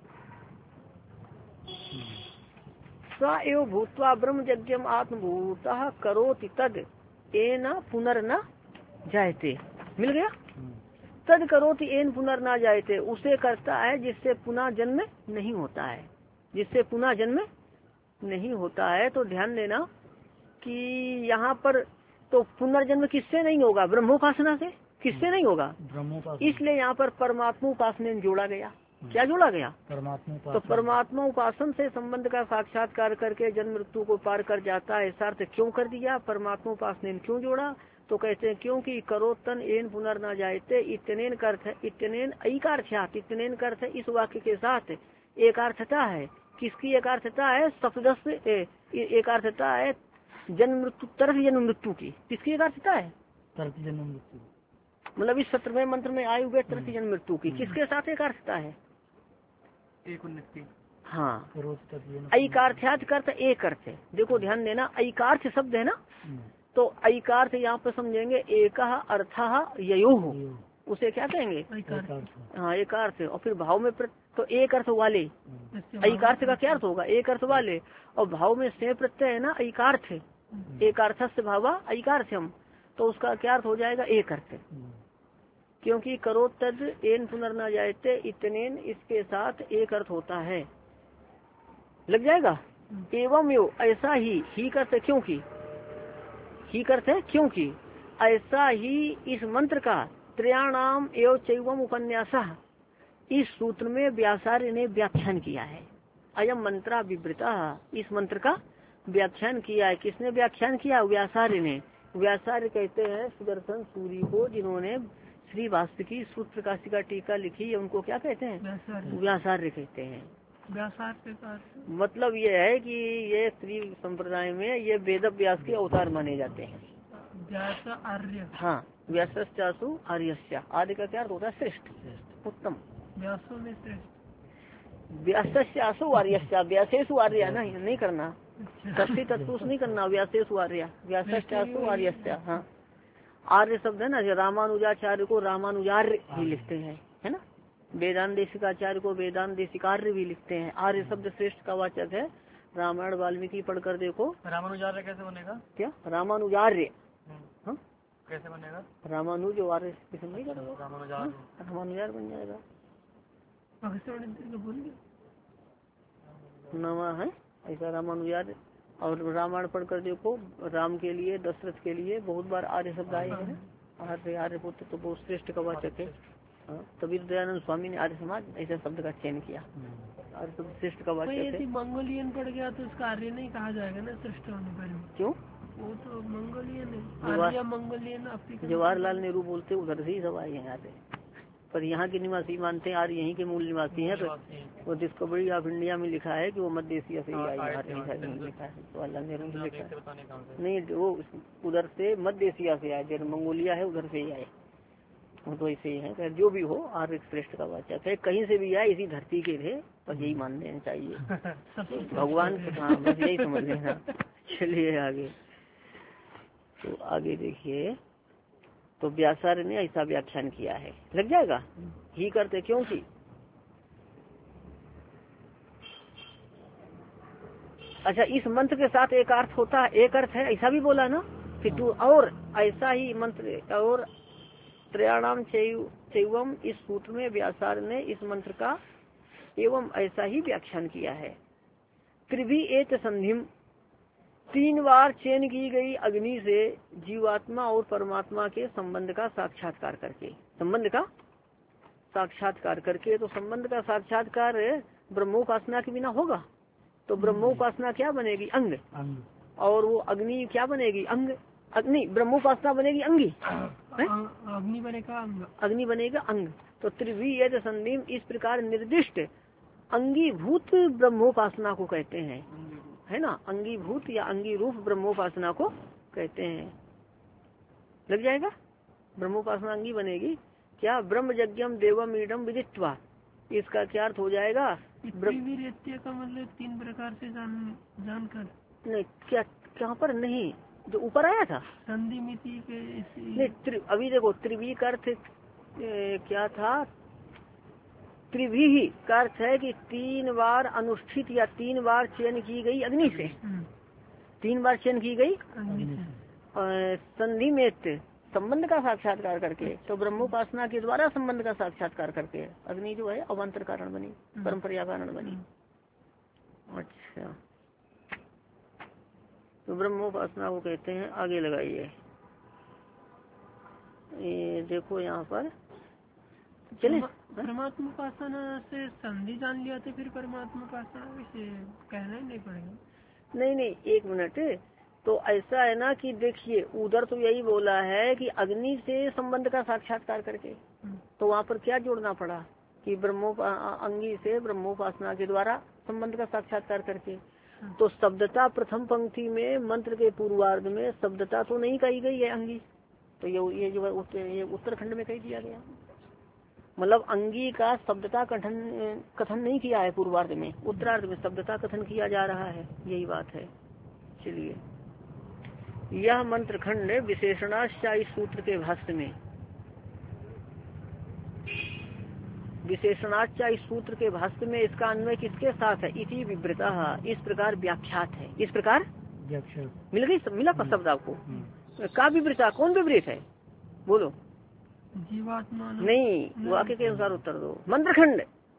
स एव भूत्वा ब्रह्म यज्ञम आत्मभूतः करोति तद एन पुनर्न जायते। मिल गया? तद करोति एन पुनर्न जायते, उसे करता है जिससे पुनः जन्म नहीं होता है, जिससे पुनः जन्म नहीं होता है तो ध्यान देना कि यहाँ पर तो पुनर्जन्म किससे नहीं होगा, ब्रह्मोपासना से, किससे नहीं होगा, ब्रह्मोपासना। इसलिए यहाँ पर परमात्मा उपासना जोड़ा गया। क्या जोड़ा गया, परमात्मा। तो परमात्मा उपासन से संबंध का साक्षात्कार करके जन्म मृत्यु को पार कर जाता है, ऐसा अर्थ क्यों कर दिया, परमात्मा उपासना क्यों जोड़ा, तो कहते हैं क्योंकि करो तन एन पुनर्न जायते इतनेन का अर्थ है, इतनेन ऐकार्थ्यात, इतनेन का अर्थ है इस वाक्य के साथ एकार्थता है। किसकी एकार्थता है, सप्तदश एकार्थता है जन्म मृत्यु तरफ जन्म मृत्यु की। किसकी एकार्थता है, तरफ जन्म मृत्यु, मतलब इस सत्रहवें मंत्र में आयु हुए तरफ जन्म मृत्यु की। किसके साथ एकार्थता है, एक उन्नीस की। हाँ, ऐकार्थ्यात करते एक अर्थ है। देखो ध्यान देना, ऐकार्थ शब्द है ना, तो ऐकार्थ यहाँ पे समझेंगे एक अर्थ ययो, उसे क्या कहेंगे, हाँ एकार्थ। और फिर भाव में प्र... तो एक अर्थ वाले, ऐकार्थ का क्या अर्थ होगा, एक अर्थ वाले, और भाव में से प्रत्यय है ना ऐकार्थ, एकार्थ से भावा ऐकार्थ्यम, तो उसका क्या अर्थ हो जाएगा, एक अर्थ। क्योंकि करो तद एन पुनर्न जायते इतनेन, इसके साथ एक अर्थ होता है, लग जाएगा। एवं यो ऐसा ही, ही करते क्योंकि, ही करते है क्योंकि, ऐसा ही इस मंत्र का त्रयाणाम एवं चैवम उपन्यासा, इस सूत्र में व्यासार्य ने व्याख्यान किया है। अयम मंत्रा विवृता, इस मंत्र का व्याख्यान किया है। किसने व्याख्यान किया, व्यासार्य ने। व्यासार्य कहते हैं सुदर्शन सूरी को, जिन्होंने श्री वास्तुकी सूत्र काशिका टीका लिखी है, उनको क्या कहते हैं, व्यासार्य कहते हैं। व्यासार्य का मतलब ये है कि ये श्री संप्रदाय में ये वेद व्यास के अवतार माने जाते हैं। व्यास आर्य, हाँ, व्यासु आर्यस्य, आदि का क्या होता है, श्रेष्ठ, उत्तम। व्यासों में श्रेष्ठ, व्यासु आर्यस्य, व्यासेशु आर्य ना, नहीं करना, तस्वीर तत्व नहीं करना, व्यासेशु आर्य, व्यासु आर्यस्य। हाँ, आर्य शब्द है ना, रामानुजाचार्य को रामानुजार्य भी लिखते हैं, है ना, वेदांत देशिकाचार्य को वेदांत देशिकार्य भी लिखते हैं। आर्य शब्द श्रेष्ठ का वाचक है। रामायण वाल्मीकि पढ़कर देखो। रामानुजार्य कैसे बनेगा, क्या रामानुजार्य, हाँ कैसे बनेगा, रामानुज आर्य किसी नहीं करेगा, रामानुजार बन जाएगा। नमा है ऐसा रामानुजार। और रामायण पढ़कर देखो, राम के लिए, दशरथ के लिए बहुत बार आर्य शब्द आए हैं। आर्य आर्य पुत्र तो बहुत श्रेष्ठ का वाचक है। तभी दयानंद स्वामी ने आर्य समाज ऐसा शब्द का चयन किया। आर्य शब्द श्रेष्ठ का वाचक है। मंगोलियन पड़ गया तो उसका आर्य नहीं कहा जाएगा ना, श्रेष्ठ होने पर। क्यों, वो तो मंगोलियन है, मंगोलियन। जवाहरलाल नेहरू बोलते उधर से ही सब आए हैं यहाँ पे, पर यहाँ के निवासी मानते हैं आर्य यहीं के मूल निवासी हैं। तो वो डिस्कवरी ऑफ इंडिया में लिखा है कि वो मध्य एशिया से ही आए हैं, लिखा है जवाहरलाल नेहरू ने लिखा है। नहीं, वो उधर से मध्य एशिया से आए, जैसे मंगोलिया है उधर से ही आए, वो तो ऐसे ही है। जो भी हो, आर्य श्रेष्ठ का वाचक है, कहीं से भी आए इसी धरती के थे, पर यही मान लेना चाहिए। भगवान, हाँ बस यही समझ लेना। चलिए आगे, तो आगे देखिए, तो व्यासार्य ने ऐसा व्याख्यान किया है, लग जाएगा। ही करते क्योंकि, अच्छा इस मंत्र के साथ एक अर्थ होता है, एक अर्थ है ऐसा भी बोला ना, फिर तू और ऐसा ही मंत्र और त्रयाणाम चैवम, इस सूत्र में व्यासार्य ने इस मंत्र का एवं ऐसा ही व्याख्यान किया है। त्रिभी एत संधिम, तीन बार चयन की गई अग्नि से जीवात्मा और परमात्मा के संबंध का साक्षात्कार करके, संबंध का साक्षात्कार करके, तो संबंध का साक्षात्कार ब्रह्मोपासना के बिना होगा, तो ब्रह्मोपासना क्या बनेगी, अंग, और वो अग्नि क्या बनेगी, अंग। अग्नि ब्रह्मोपासना बनेगी अंगी, अग्नि बनेगा अंग, अग्नि बनेगा अंग। तो त्रिवी यद संधिम, इस प्रकार निर्दिष्ट अंगीभूत ब्रह्मोपासना को कहते हैं, है ना, अंगीभूत या अंगी रूप ब्रह्मोपासना को कहते हैं। लग जाएगा, ब्रह्मोपासना अंगी बनेगी। क्या ब्रह्म यज्ञम देवम ईडम विदित्वा, इसका क्या अर्थ हो जाएगा, का मतलब तीन प्रकार से जान जानकर, नहीं क्या कहाँ पर नहीं, जो ऊपर आया था संधि मिति के नहीं, अभी देखो त्रिवी का अर्थ क्या था, त्रिभी ही का अर्थ है कि तीन बार अनुष्ठित या तीन बार चयन की गई अग्नि से, तीन बार चयन की गई संधि में संबंध का साक्षात्कार करके, तो ब्रह्मोपासना के द्वारा संबंध का साक्षात्कार करके अग्नि जो है अवान्तर कारण बनी, परंपरा कारण बनी। अच्छा तो ब्रह्मोपासना को कहते हैं। आगे लगाइए, ये देखो यहाँ पर चले। परमात्मा उपासना से संधि जान लिया तो फिर परमात्मा उपासना विषय कहना ही नहीं पड़ेगा। नहीं नहीं, एक मिनट। तो ऐसा है ना कि देखिए, उधर तो यही बोला है कि अग्नि से संबंध का साक्षात्कार करके, तो वहाँ पर क्या जोड़ना पड़ा कि ब्रह्मोपा अंगी से ब्रह्मोपासना के द्वारा संबंध का साक्षात्कार करके। तो शब्दता प्रथम पंक्ति में मंत्र के पूर्वार्ध में शब्दता तो नहीं कही गई है अंगी, तो ये ये जो ये उत्तरखंड में कह दिया गया, मतलब अंगी का शब्दता कथन कथन नहीं किया है पूर्वार्ध में, उत्तरार्ध में शब्दता कथन किया जा रहा है, यही बात है। चलिए, यह मंत्र खंड विशेषणाश्चा इस सूत्र के भाष्य में, विशेषणाश्चा इस सूत्र के भाष्य में इसका अन्वय किसके साथ है? इति विवृता, इस प्रकार व्याख्यात है। इस प्रकार मिल गई, मिला शब्द आपको? का विवृता, कौन विवृत है बोलो? जीवात्मा नहीं, वाक्य के अनुसार उत्तर दो। मंत्रखंड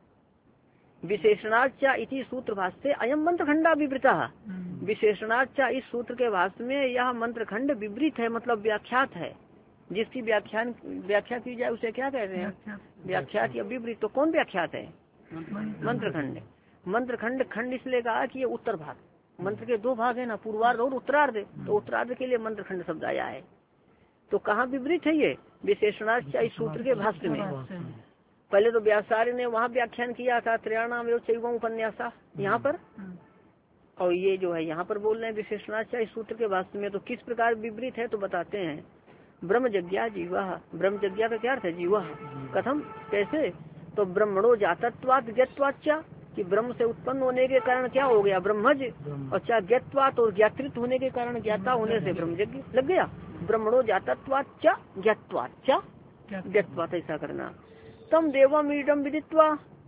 विशेषणाचा इति सूत्र भाष्य अयम मंत्रखंडा विवृता, विशेषणाचा इस सूत्र के भाष्य में यह मंत्रखंड विवृत है, मतलब व्याख्यात है। जिसकी व्याख्यान व्याख्या की जाए उसे क्या कहते हैं? व्याख्यात या विवृत। तो कौन व्याख्यात है? मंत्रखंड। मंत्रखंड खंड इसलिए कहा कि ये उत्तर भाग, मंत्र के दो भाग है ना, पूर्वार्ध और उत्तरार्ध, तो उत्तरार्ध के लिए मंत्रखंड शब्द आया है। तो कहाँ विवृत है ये? विशेषणाचा इस सूत्र के भाष्य में। पहले तो व्यासार्य ने वहाँ व्याख्यान किया था त्रयाणाम एवं चैवम उपन्यासा, यहाँ पर, और ये जो है यहाँ पर बोल रहे हैं विशेषणाचा इस सूत्र के भाष्य में। तो किस प्रकार विवृत है तो बताते हैं। ब्रह्मजज्ञा जीवा, ब्रह्मजज्ञा का क्या अर्थ है? जीवा। कथम, कैसे? तो ब्रह्मणो जातत्वात् ज्ञत्वाच्चा, कि ब्रह्म से उत्पन्न होने के कारण क्या हो गया? ब्रह्मज, और चा ज्ञत्वात्, और ज्ञातृत्व होने के कारण ज्ञाता होने से ब्रह्मजज्ञ लग गया। ब्रह्मणो जातत्वाच्चा ज्ञत्वाच्चा ज्ञत्वात्, ऐसा करना। तम देवम ईडम विदित्वा,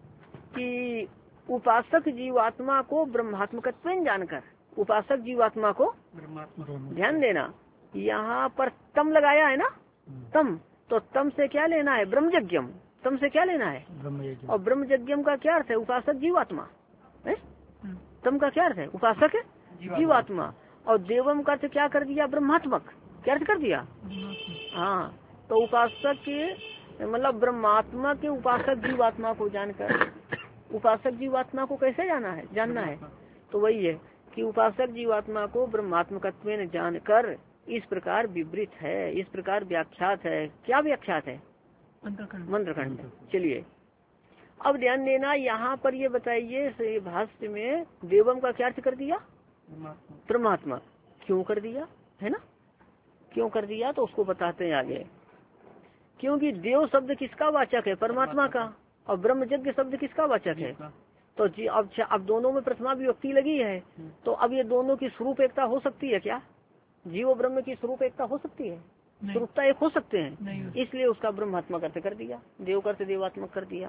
कि उपासक जीवात्मा को ब्रह्मात्मकत्व जानकर, उपासक जीवात्मा को, ध्यान देना यहाँ पर तम लगाया है ना, तम, तो तम से क्या लेना है? ब्रह्मयज्ञम। तम से क्या लेना है? और ब्रह्मयज्ञम का क्या अर्थ है? उपासक जीवात्मा है। तम का क्या अर्थ है? उपासक जीवात्मा। और देवम का अर्थ क्या कर दिया? ब्रह्मात्मक। क्या अर्थ कर दिया? हाँ, तो उपासक के मतलब ब्रह्मात्मा के उपासक जीवात्मा को जानकर, उपासक जीवात्मा को कैसे जाना है? जानना है। तो वही है कि उपासक जीवात्मा को ब्रह्मात्मकत्व जानकर इस प्रकार विवृत है, इस प्रकार व्याख्यात है। क्या व्याख्यात है? मंत्रखंड। चलिए, अब ध्यान देना, यहाँ पर ये बताइए भाष्य में देवम का क्या अर्थ कर दिया? ब्रह्मात्मा। क्यों कर दिया है ना? क्यों कर दिया तो उसको बताते हैं आगे। क्योंकि देव शब्द किसका वाचक है? परमात्मा का। और ब्रह्मयज्ञ शब्द किसका वाचक है? तो जी अब अब दोनों में प्रथमा विभक्ति लगी है, तो अब ये दोनों की स्वरूप एकता हो सकती है क्या? जीव ब्रह्म की स्वरूप एकता हो सकती है? स्वरूपता एक हो सकते हैं, इसलिए उसका ब्रह्मात्मक अर्थ कर दिया, देव का अर्थ देवात्मक कर दिया।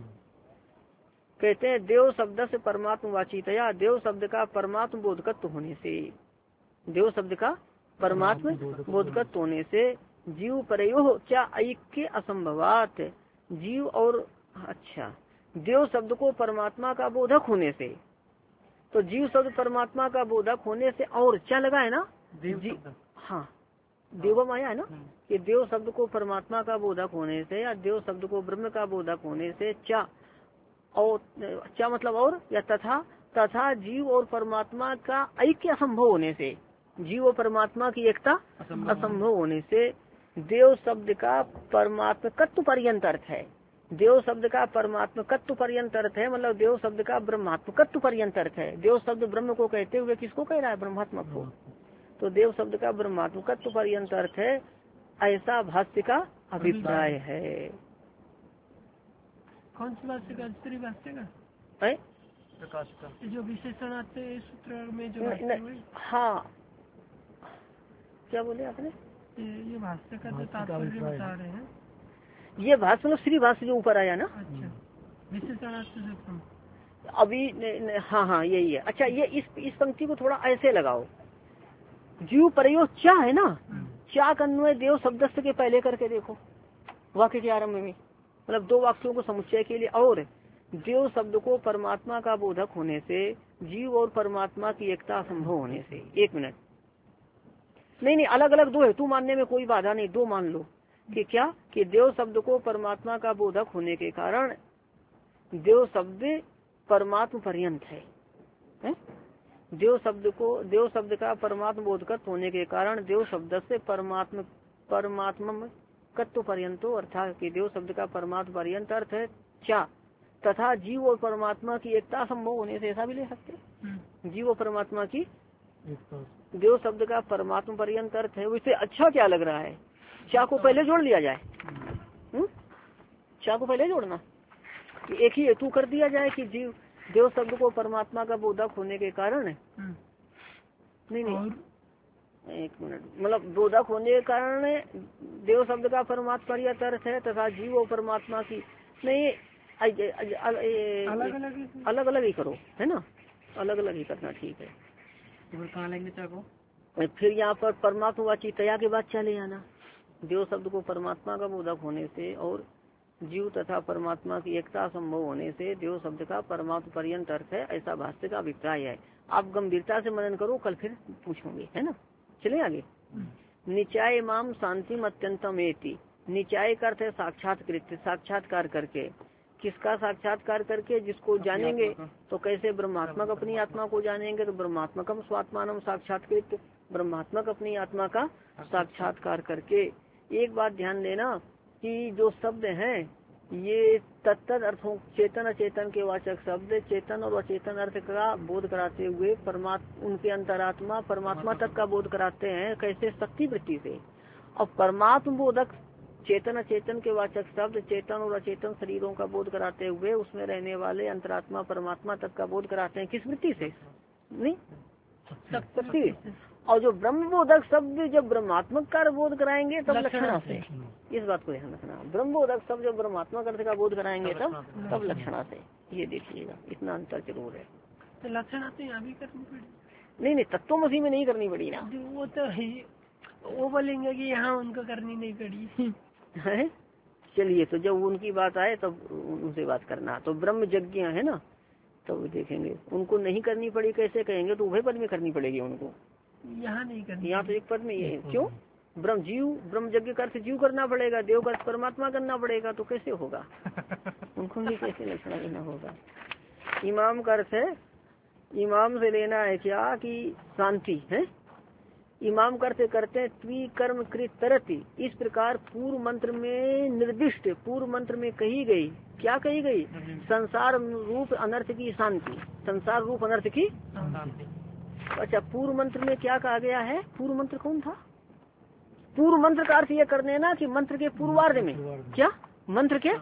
कहते हैं देव शब्द से परमात्म वाचितया, देव शब्द का परमात्म बोधकत्व होने से, देव शब्द का परमात्म बोधकत्व होने से जीव परयो क्या ऐक्य असंभवात, जीव और अच्छा देव शब्द को परमात्मा का बोधक होने से, तो जीव शब्द परमात्मा का बोधक होने से, और क्या लगा है ना? हाँ, देवम आया है ना, कि देव शब्द को परमात्मा का बोधक होने से या देव शब्द को ब्रह्म का बोधक होने से, चा और क्या मतलब और, या तथा तथा जीव और परमात्मा का ऐक्य असंभव होने से, जीव और परमात्मा की एकता असंभव होने से देव शब्द का परमात्मकत्व पर्यंत अर्थ है। देव शब्द का परमात्मकत्व पर्यंत अर्थ है, मतलब देव शब्द का ब्रह्मात्मकत्व पर्यंत अर्थ है। देव शब्द ब्रह्म को कहते हुए किसको कह रहा है? ब्रह्मात्मक को। तो देव शब्द का ब्रह्मात्मकत्व पर्यंत अर्थ है, ऐसा भाष्य का अभिप्राय है। कौन सी भाष्य का? दूसरी भाष्य का है? प्रकाश का जो विशेषणार्थ सूत्र में जो न, न, हाँ, क्या बोले आपने? ये भाष्य का जो तात्पर्य बता रहे हैं, ये भाष्य मतलब श्री भाष्य जो ऊपर आया ना। अच्छा, विशेषणार्थ अभी न, न, हाँ हाँ यही है। अच्छा, ये इस इस पंक्ति को थोड़ा ऐसे लगाओ, जीव प्रयोग चा है ना, चा अन्वय देव शब्द के पहले करके देखो वाक्य के आरंभ में, मतलब दो वाक्यों को समुच्चय के लिए। और देव शब्द को परमात्मा का बोधक होने से, जीव और परमात्मा की एकता असंभव होने से, एक मिनट नहीं नहीं, अलग अलग दो हेतु मानने में कोई बाधा नहीं, दो मान लो कि क्या कि देव शब्द को परमात्मा का बोधक होने के कारण देव शब्द परमात्म पर्यंत है, है? देव शब्द को देव शब्द का परमात्म बोधकत्व होने के कारण देव शब्द से परमात्म परमात्म तत्व पर्यंतो अर्थात कि देव शब्द का परमात्म पर्यंत अर्थ है क्या तथा जीव और परमात्मा की एकता संभव होने से, ऐसा भी ले सकते हैं। जीव और परमात्मा की देव शब्द का परमात्मा पर्यंत अर्थ है। उससे अच्छा क्या लग रहा है, क्या को पहले जोड़ लिया जाए, हम्म क्या को पहले जोड़ना कि एक ही हेतु कर दिया जाए कि जीव देव शब्द को परमात्मा का बोधक होने के कारण नहीं नहीं एक मिनट, मतलब बोधक होने के कारण देव शब्द का परमात्मा पर्यंत अर्थ है तथा जीव और परमात्मा की नहीं अलग अलग अलग अलग ही करो, है ना, अलग अलग ही करना, ठीक है। कहाँ लेंगे चाको? फिर यहाँ पर परमात्मा वाची तया के बाद चले आना, देव शब्द को परमात्मा का बोधक होने से और जीव तथा परमात्मा की एकता संभव होने से देव शब्द का परमात्मा पर्यंत अर्थ है, ऐसा भाष्य का अभिप्राय है। आप गंभीरता से मनन करो, कल फिर पूछोगे, है ना। चले आगे। निचाय माम शांतिम अत्यंतम एति, निचाय का अर्थ है साक्षात्कृत, साक्षात्कार करके। किसका साक्षात्कार करके? जिसको जानेंगे तो कैसे ब्रह्मात्मक अपनी आत्मा को जानेंगे तो ब्रह्मात्मकम स्वात्मानम साक्षात्कृत, ब्रह्मात्मक अपनी आत्मा का साक्षात्कार करके। एक बात ध्यान देना कि जो शब्द हैं ये तत्त अर्थों चेतन अचेतन के वाचक शब्द चेतन और अचेतन अर्थ का बोध कराते हुए परमात्मा उनके अंतरात्मा परमात्मा तक का बोध कराते हैं। कैसे? शक्ति वृत्ति से। और परमात्म बोधक चेतन अचेतन के वाचक शब्द चेतन और अचेतन शरीरों का बोध कराते हुए उसमें रहने वाले अंतरात्मा परमात्मा तक का बोध कराते हैं। किस वृत्ति से? नहीं शक्ति। और जो ब्रह्म बोधक शब्द जब ब्रह्मात्मक का बोध कराएंगे तब लक्षणा से, इस बात को ध्यान रखना। ब्रह्म बोधक शब्द जब ब्रह्मात्मक अर्थ का बोध कराएंगे तब तब लक्षणा से। ये देखिएगा, इतना अंतर जरूर है। तो लक्षणा तो यहाँ भी करनी पड़ी? नहीं नहीं, तत्वमसी में नहीं करनी पड़ी ना। वो तो है, वो बोलेंगे कि यहाँ उनको करनी नहीं पड़ी है। चलिए, तो जब उनकी बात आए तब उनसे बात करना। तो ब्रह्म यज्ञ है ना, तो देखेंगे उनको नहीं करनी पड़ी कैसे कहेंगे, तो उभय पद में करनी पड़ेगी उनको। यहाँ नहीं करनी, यहाँ तो एक पद में ये क्यों? ब्रह्म जीव, ब्रह्म यज्ञ का अर्थ जीव करना पड़ेगा, देव का अर्थ परमात्मा करना पड़ेगा, तो कैसे होगा? उनको भी कैसे लक्षणा लेना होगा? इमाम का अर्थ है, इमाम से लेना है क्या कि शांति है। इमाम करते करते हैं त्वी कर्म कृत तरति, इस प्रकार पूर्व मंत्र में निर्दिष्ट, पूर्व मंत्र में कही गई, क्या कही गई? संसार रूप अनर्थ की शांति, संसार रूप अनर्थ की। अच्छा, पूर्व मंत्र में क्या कहा गया है? पूर्व मंत्र कौन था? पूर्व मंत्र का अर्थ यह कर देना कि मंत्र के पूर्वार्ध में क्या मंत्र के,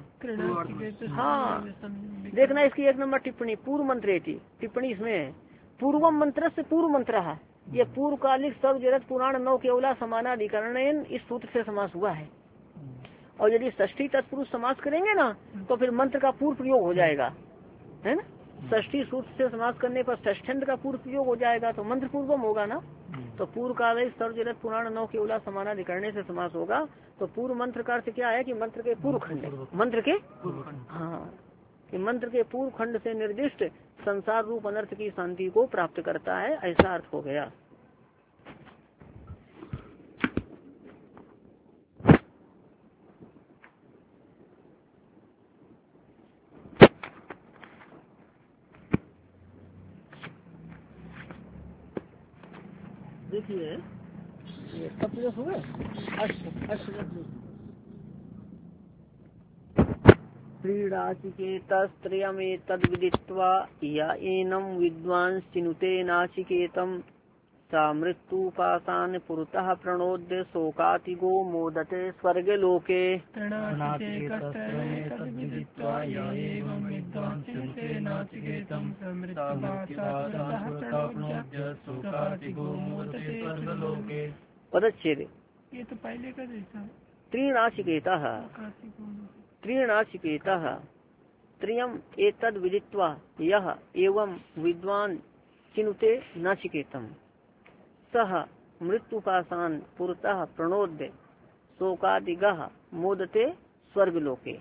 हाँ देखना इसकी एक नंबर टिप्पणी पूर्व मंत्र थी, टिप्पणी इसमें है पूर्वम मंत्र से पूर्व मंत्र है। ये पूर्व कालिक सब जगत पुराण नौ केवला समानाधिकरण इस सूत्र से समास हुआ है। और यदि षष्ठी तत्पुरुष समास करेंगे ना तो फिर मंत्र का पूर्व प्रयोग हो जाएगा, है ना। षष्ठी सूत्र से समास करने पर षष्ठंत का पूर्व प्रयोग हो जाएगा तो मंत्र पूर्वम होगा ना। तो पूर्व काल सर्व जगत पुराण नौ केवला समानाधिकरण से समास होगा। तो पूर्व मंत्र का अर्थ क्या है कि मंत्र के पूर्व खंड, मंत्र के हाँ कि मंत्र के पूर्व खंड से निर्दिष्ट संसार रूप अनर्थ की शांति को प्राप्त करता है, ऐसा अर्थ हो गया। देखिए ये सब हो गए अष्ट अष्ट श्रीराचिकेतस्त्रयमेतद् विदित्वा या एनं विद्वान् चिनुते नाचिकेतं सा मृत्युपाशान् पुरतः प्रणोद्य शोकातिगो मोदते स्वर्गलोके। पदच्छेद ये तो पहले का जैसा। त्रीणाचिकेतः त्रीणाचिकेतः त्रियम एतद् विदित्वा यह एवं विद्वान् चिनुते नाचिकेतम् सह मृत्युपाशान् पुरतः प्रणोद्य शोकादिगः मोदते स्वर्गलोके।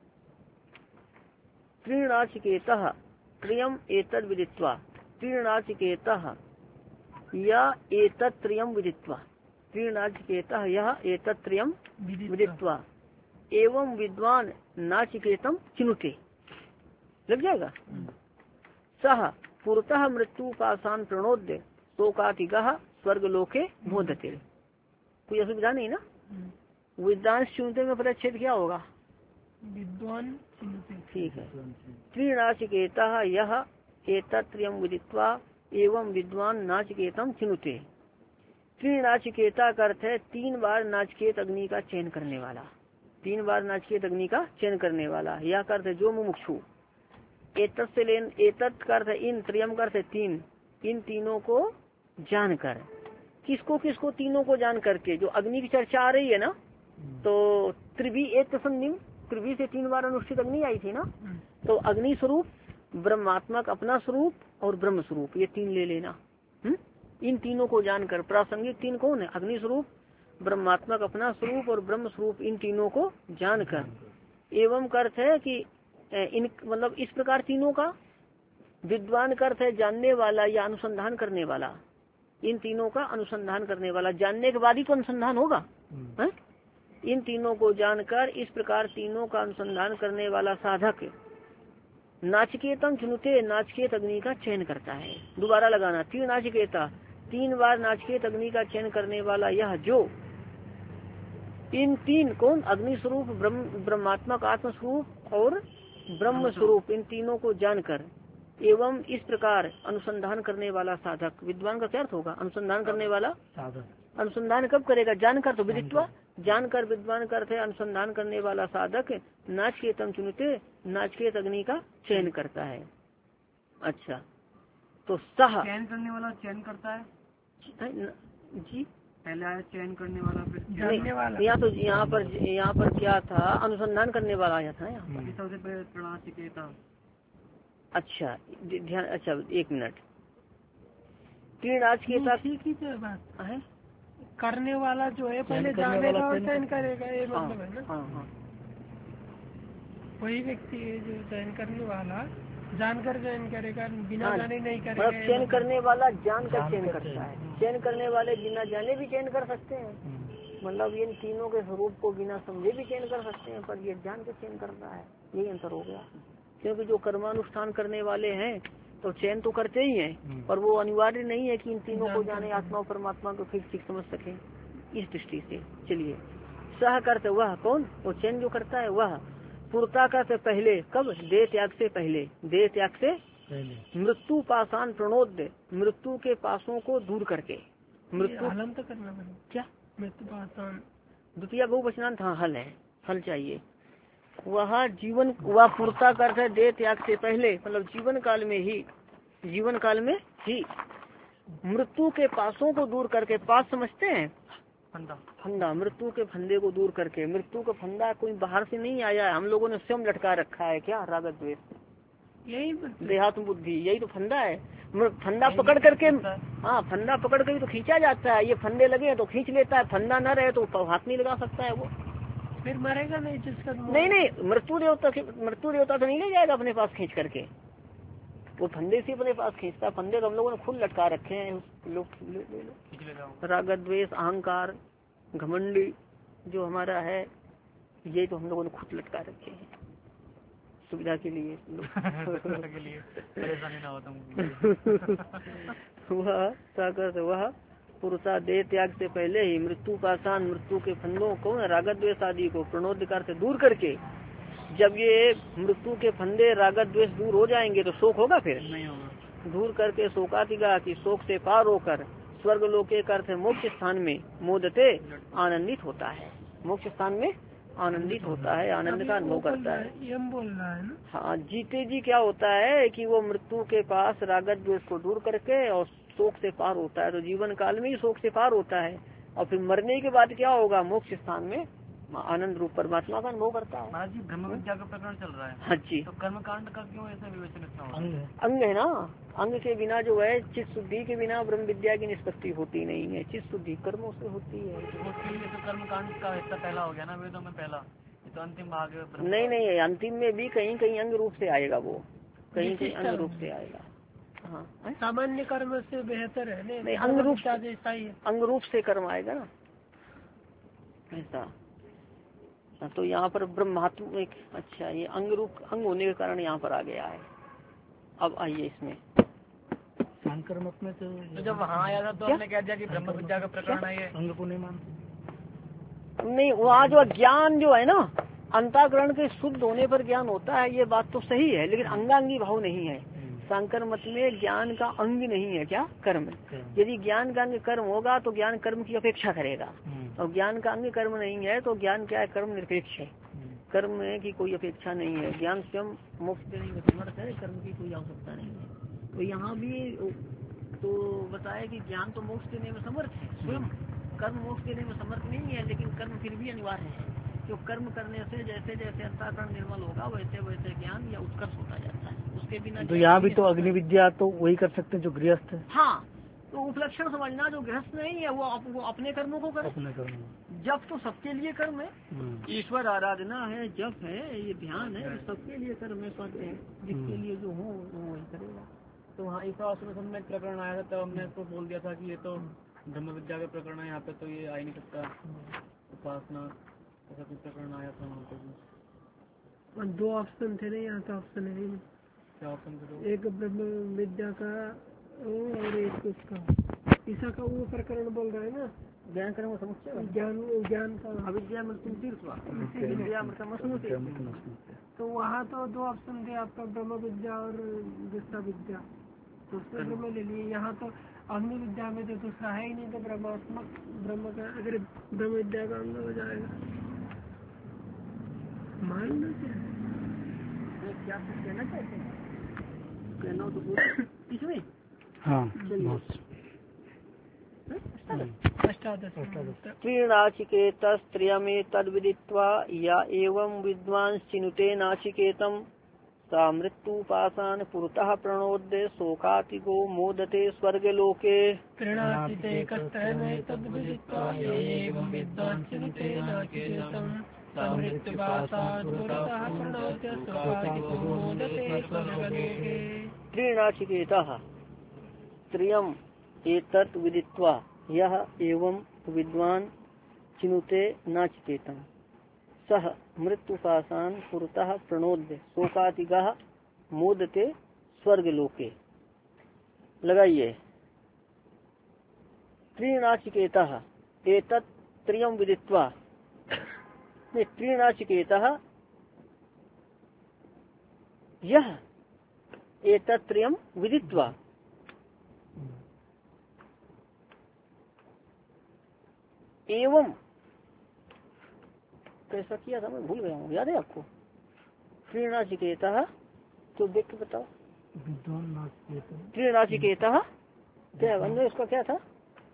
त्रीणाचिकेतः त्रियम एतद् विदित्वा, त्रीणाचिकेतः या एतत् त्रियम विदित्वा, त्रीणाचिकेतः यह एतत्त्रयम् विदित्वा एवं विद्वान नाचिकेतम चिनुते। लग जाएगा। सह पुरतः मृत्यु पाषाण प्रणोद्य शोकातिगः स्वर्गलोके मोदते। कोई असुविधा नहीं ना। विद्वान चिनुते में परिच्छेद क्या होगा? विद्वान चिनुते। ठीक है। त्रिनाचिकेतः यह एतत्त्रयम् विदित्वा एवं विद्वान नाचिकेतम चिनुते। त्रिनाचिकेता का अर्थ है तीन बार नाचिकेत अग्नि का चयन करने वाला। तीन बार नाचिकेत अग्नि का चयन करने वाला। यह का अर्थ है जो मुमुक्षु। एतत् से लेन एतत् का अर्थ है इन, त्रयम का अर्थ है तीन। इन तीनों को जानकर, किसको किसको? तीनों को जान करके। जो अग्नि की चर्चा आ रही है ना, तो त्रिवी एक प्रसंग, त्रिवी से तीन बार अनुष्ठित अग्नि आई थी ना, तो अग्नि स्वरूप, ब्रह्मात्मक अपना स्वरूप और ब्रह्म स्वरूप, ये तीन ले लेना। हुँ? इन तीनों को जानकर, प्रासंगिक तीन कौन है? अग्नि स्वरूप, ब्रह्मात्मक अपना स्वरूप और ब्रह्म स्वरूप, इन तीनों को जानकर। एवं का अर्थ है कि इन मतलब इस प्रकार तीनों का। विद्वान का अर्थ है जानने वाला या अनुसंधान करने वाला। इन तीनों का अनुसंधान करने वाला, जानने के बाद ही तो अनुसंधान होगा। है? इन तीनों को जानकर इस प्रकार तीनों का अनुसंधान करने वाला साधक नाचिकेतम चुनते, नाचिकेत अग्नि का चयन करता है। दोबारा लगाना, तीन नाचिकेता, तीन बार नाचिकेत अग्नि का चयन करने वाला यह जो, इन तीन कौन? अग्नि स्वरूप, ब्रह्म ब्रह्मात्मक आत्म स्वरूप और ब्रह्म स्वरूप, इन तीनों को जानकर एवं इस प्रकार अनुसंधान करने वाला साधक। विद्वान का क्या अर्थ होगा? अनुसंधान करने वाला साधक। अनुसंधान कब करेगा? जानकर, तो विदित्वा, जानकर विद्वान का अर्थ है अनुसंधान करने वाला साधक नाचिकेतम चुनते, नाचिकेत अग्नि का चयन करता है। अच्छा, तो सह चयन करने वाला चयन करता है जी, पहले आया चयन करने वाला, फिर जानने वाला। यहाँ तो यहाँ पर यहाँ पर क्या था? अनुसंधान करने वाला आया था यहाँ पर। सबसे पहले प्रणाचिकेता। अच्छा ध्यान, अच्छा एक मिनट। त्रिनाचिकेता ठीक ही तो बात है। करने वाला जो है पहले जानेगा और चयन करेगा, ये मतलब है ना। हाँ हाँ, वही व्यक्ति है जो चयन करने वाला जानकर चयन करेगा, बिना हाँ, जाने नहीं मतलब करेगा। चयन करने वाला जान कर चयन करता है। चयन करने वाले बिना जाने भी चयन कर सकते हैं, मतलब इन तीनों के स्वरूप को बिना समझे भी चयन कर सकते हैं, पर ये जान कर चयन करता है। यही अंतर हो गया। क्योंकि जो कर्मानुष्ठान करने वाले हैं तो चयन तो करते ही हैं, पर वो अनिवार्य नहीं है कि इन तीनों को जाने, आत्मा और परमात्मा को ठीक ठीक समझ सके। इस दृष्टि से चलिए, सह करते वह कौन? वो चयन जो करता है वह। पूर्ता करते पहले, कब? देह त्याग से पहले, देह त्याग से मृत्यु पाषाण प्रणोद्य, मृत्यु के पासों को दूर करके। मृत्यु हलन तो करना पड़ेगा क्या? मृत्यु पाषाण द्वितीय बहुवचनांत, हाँ हल है, हल चाहिए। वह जीवन, वह पूर्ता करते है देह त्याग से पहले, मतलब जीवन काल में ही, जीवन काल में ही मृत्यु के पासों को दूर करके। पास समझते हैं? फंदा, फंदा, मृत्यु के फंदे को दूर करके। मृत्यु का फंदा कोई बाहर से नहीं आया है, हम लोगों ने स्वयं लटका रखा है। क्या? राग द्वेष, यही देहात्म बुद्धि, यही तो फंदा है। फंदा पकड़ करके, हाँ फंदा पकड़ कर तो खींचा जाता है। ये फंदे लगे तो खींच लेता है, फंदा न रहे तो हाथ नहीं लगा सकता है वो। फिर मरेगा नहीं जिसका। नहीं नहीं, मृत्यु देवता, मृत्यु देवता तो नहीं ले जाएगा अपने पास खींच करके, वो फंदे से अपने पास खींचता। फंदे तो हम लोगों ने खुद लटका रखे हैं। लोग राग द्वेष अहंकार घमंडी जो हमारा है, ये तो हम लोगों ने खुद लटका रखे हैं सुविधा के लिए के लिए परेशानी ना होता। वह ताकत, वह पुरुषा देह त्याग से पहले ही मृत्यु पाषाण, मृत्यु के फंदों को, राग द्वेष आदि को प्रणोदकार से दूर करके। जब ये मृत्यु के फंदे राग द्वेष दूर हो जाएंगे तो शोक होगा? फिर नहीं होगा। दूर करके शोकातिगा की, शोक से पार होकर स्वर्ग लोके का अर्थ मोक्ष स्थान में मोदते, आनंदित होता है। मोक्ष स्थान में आनंदित होता है, आनंद का अनुभव करता है। ये बोल रहा है ना। हाँ, जीते जी क्या होता है कि वो मृत्यु के पास राग द्वेष को दूर करके और शोक से पार होता है। तो जीवन काल में ही शोक से पार होता है, और फिर मरने के बाद क्या होगा? मोक्ष स्थान में आनंद रूप परमात्मा का अनुभव करता है। महाराज जी, ब्रह्म विद्या का प्रकरण चल रहा है। हाँ जी। तो कर्म कांड का क्यों ऐसा विवेचन इतना होता है? अंग है ना, अंग के बिना जो है चित्त शुद्धि के बिना ब्रह्म विद्या की निष्पत्ति होती नहीं है। चित्त शुद्धि कर्मों से होती है। तो कर्म कांड का हिस्सा पहला हो गया ना वेदों में पहला, तो अंतिम भाग। नहीं नहीं, अंतिम में भी कहीं कहीं अंग रूप से आएगा, वो कहीं कहीं अंग रूप से आएगा। हाँ, सामान्य कर्म से बेहतर है। नहीं, अंग रूप से अंग रूप से कर्म आएगा ना। ऐसा। तो यहाँ पर ब्रह्मात्म एक अच्छा ये अंग रूप अंग होने के कारण यहाँ पर आ गया है। अब आइए इसमें शंकर मत में तो तो जब वहाँ आया था तो हमने कह दिया कि ब्रह्म विद्या का प्रकरण है ये अंग को नहीं मान नहीं, वहाँ जो ज्ञान जो है ना अंतःकरण के शुद्ध होने पर ज्ञान होता है, ये बात तो सही है, लेकिन अंगांगी भाव नहीं है। शंकर मत में ज्ञान का अंग नहीं है क्या कर्म। यदि ज्ञान का अंग कर्म होगा तो ज्ञान कर्म की अपेक्षा करेगा, और ज्ञान का अंग कर्म नहीं है तो ज्ञान क्या है, कर्म निरपेक्ष है। कर्म की कोई अपेक्षा नहीं है, ज्ञान स्वयं मोक्ष देने में समर्थ है, कर्म की कोई आवश्यकता नहीं है। तो यहाँ भी तो बताया कि ज्ञान तो मोक्ष देने में समर्थ है स्वयं, कर्म मोक्ष देने में समर्थ नहीं है, लेकिन कर्म फिर भी अनिवार्य है। जो कर्म करने से जैसे जैसे अंतःकरण निर्मल होगा वैसे वैसे ज्ञान या उत्कर्ष होता जाता है, उसके बिना। तो यहाँ भी तो अग्नि विद्या तो वही कर सकते हैं जो गृहस्थ है। हाँ, तो उपलक्षण समझना, जो गृहस्थ नहीं है वो, अप, वो अपने कर्मों को करे। अपने कर्म जप तो सबके लिए कर्म है, ईश्वर आराधना है, जप है, ये ध्यान है, सबके लिए कर्म है, पद है, जिसके लिए जो हो वो वही करेगा। तो वहाँ ईसा आश्रम में प्रकरण आया था तब हमने तो बोल दिया था कि ये तो ब्रह्म विद्या का प्रकरण है, यहाँ पे तो ये आ ही नहीं सकता उपासना, ऐसा कुछ प्रकरण आया था वहाँ पे भी। दो ऑप्शन थे ना, यहाँ तो ऑप्शन है नहीं। क्या ऑप्शन थे? एक ब्रह्म विद्या का और एक उसका ईसा का वो प्रकरण बोल रहा है ना, ज्ञान कर्म समुच्चय, ज्ञान ज्ञान का अविद्या मृत्यु तीर्थ विद्या मृतमस्मृति। तो वहाँ तो दो ऑप्शन थे आपका, ब्रह्म विद्या और दूसरा विद्या, तो उसमें ब्रह्म ले लिए। यहाँ तो अग्नि विद्या में जो दूसरा है ही नहीं, तो ब्रह्मात्मक ब्रह्म का अगर ब्रह्म विद्या का अंग हो जाएगा मान लो। क्या कहना चाहते हैं, कहना तो बोलो इसमें। हाँ, त्रीणाचिकेत स्त्रियमे तद विदित्वा या एवं विद्वांस चिनुते नाचिकेतम सा मृत्युपासान पुरतः प्रणोद्य शोकातिगो मोदते स्वर्गलोके। त्रीणाचिकेतः स्त्रियम एतत् विदित्वा यह एवं विद्वान चिनुते नाचिकेतम सह मृत्युपासान पुरतः प्रणोद्य शोकातिगः मोदते स्वर्गलोके। लगाइए, त्रीणाचिकेतः एतत् त्रियम विदित्वा, त्रीणाचिकेतः यह एतत् त्रियम विदित्वा, एवं कैसा किया था मैं भूल गया हूँ, याद है आपको? त्रिणाचिकेतः तो देख के बताओ। त्रिणाचिकेतः क्या अंदर उसका क्या था?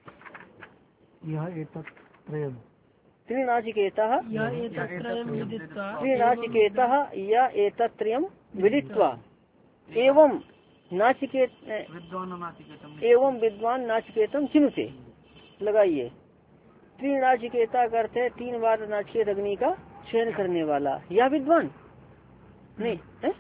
यह एतत् त्रयम् त्रिणाचिकेतः त्रिणाचिकेतः या एतत् त्रयम् विदित्वा एवं नाचिकेत एवं विद्वान नाचिकेतम चिनुते। लगाइए, त्रिनाचिकेता करते तीन बार नाचिकेत अग्नि का चयन करने वाला, यह विद्वान नहीं है,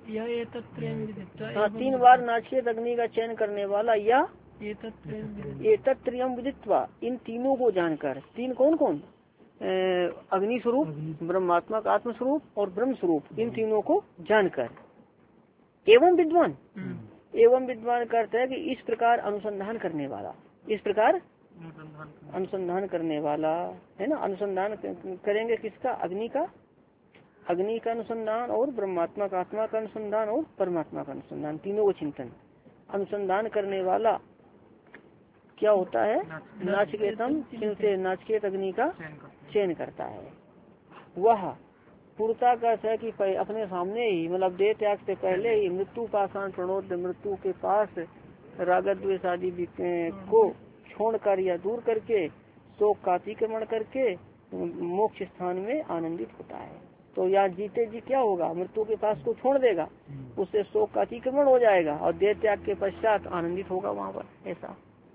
हाँ, तीन बार नाचिकेत अग्नि का चयन करने वाला या एतत् त्रयम् विदित्वा, इन तीनों को जानकर। तीन कौन कौन? अग्नि स्वरूप, ब्रह्मात्मा का आत्म स्वरूप और ब्रह्म स्वरूप, इन तीनों को जानकर। एवं विद्वान, एवं विद्वान करते है कि इस प्रकार अनुसंधान करने वाला, इस प्रकार अनुसंधान करने वाला है ना। अनुसंधान करेंगे किसका? अग्नि का, अग्नि का अनुसंधान और ब्रह्मात्मा का आत्मा का अनुसंधान और परमात्मा का अनुसंधान, तीनों को चिंतन। अनुसंधान करने वाला क्या होता है? नाचिकेतम चिंते, नाचिकेत अग्नि का चयन करता है। वह पूर्णता का है कि अपने सामने ही, मतलब देह त्याग से पहले ही मृत्यु पाषाण प्रणोद, मृत्यु के पास राग द्वेष आदि को छोड़कर या दूर करके शोक का अतिक्रमण करके मोक्ष स्थान में आनंदित होता है। तो यहाँ जीते जी क्या होगा? मृत्यु के पास को छोड़ देगा, उससे शोक का अतिक्रमण हो जाएगा और देह त्याग के पश्चात आनंदित होगा वहाँ पर, ऐसा।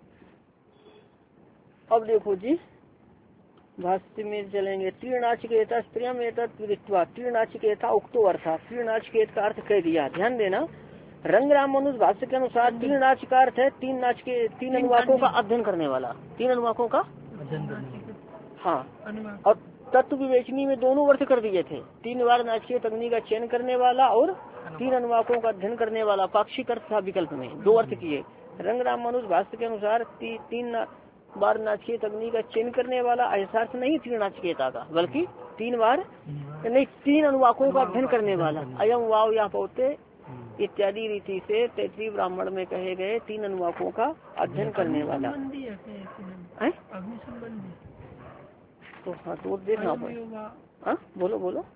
अब देखो जी भाष्य में चलेंगे। त्रिनाचिकेता स्त्रियम एतत् विदित्वा, त्रिनाचिकेता उक्तो अर्थात, त्रिनाचिकेत का अर्थ कह दिया। ध्यान देना, रंग रामानुज भाष्य के अनुसार त्रिनाच का अर्थ है तीन नाच के तीन अनुवाकों का अध्ययन करने वाला, तीन अनुवाकों का। हाँ, अनुवाद और तत्व विवेचनी में दोनों अर्थ कर दिए थे, तीन बार नाचिकेत अग्नि का चयन करने वाला और तीन अनुवाकों का अध्ययन करने वाला। पाक्षिक अर्थ था विकल्प में, दो अर्थ किए। रंग रामानुज भाष्य के अनुसार ती, तीन बार नाचिकेत अग्नि का चयन करने वाला ऐसा अर्थ नहीं तीन नाचिकेता का, बल्कि तीन बार नहीं, तीन अनुवाकों का अध्ययन करने वाला। अयम वाव या पौते इत्यादि रीति से तैतृय ब्राह्मण में कहे गए तीन अनुवाकों का अध्ययन करने वाला है। अग्नि संबंधी तो हाँ, तो देखना पड़ेगा। हाँ, बोलो बोलो।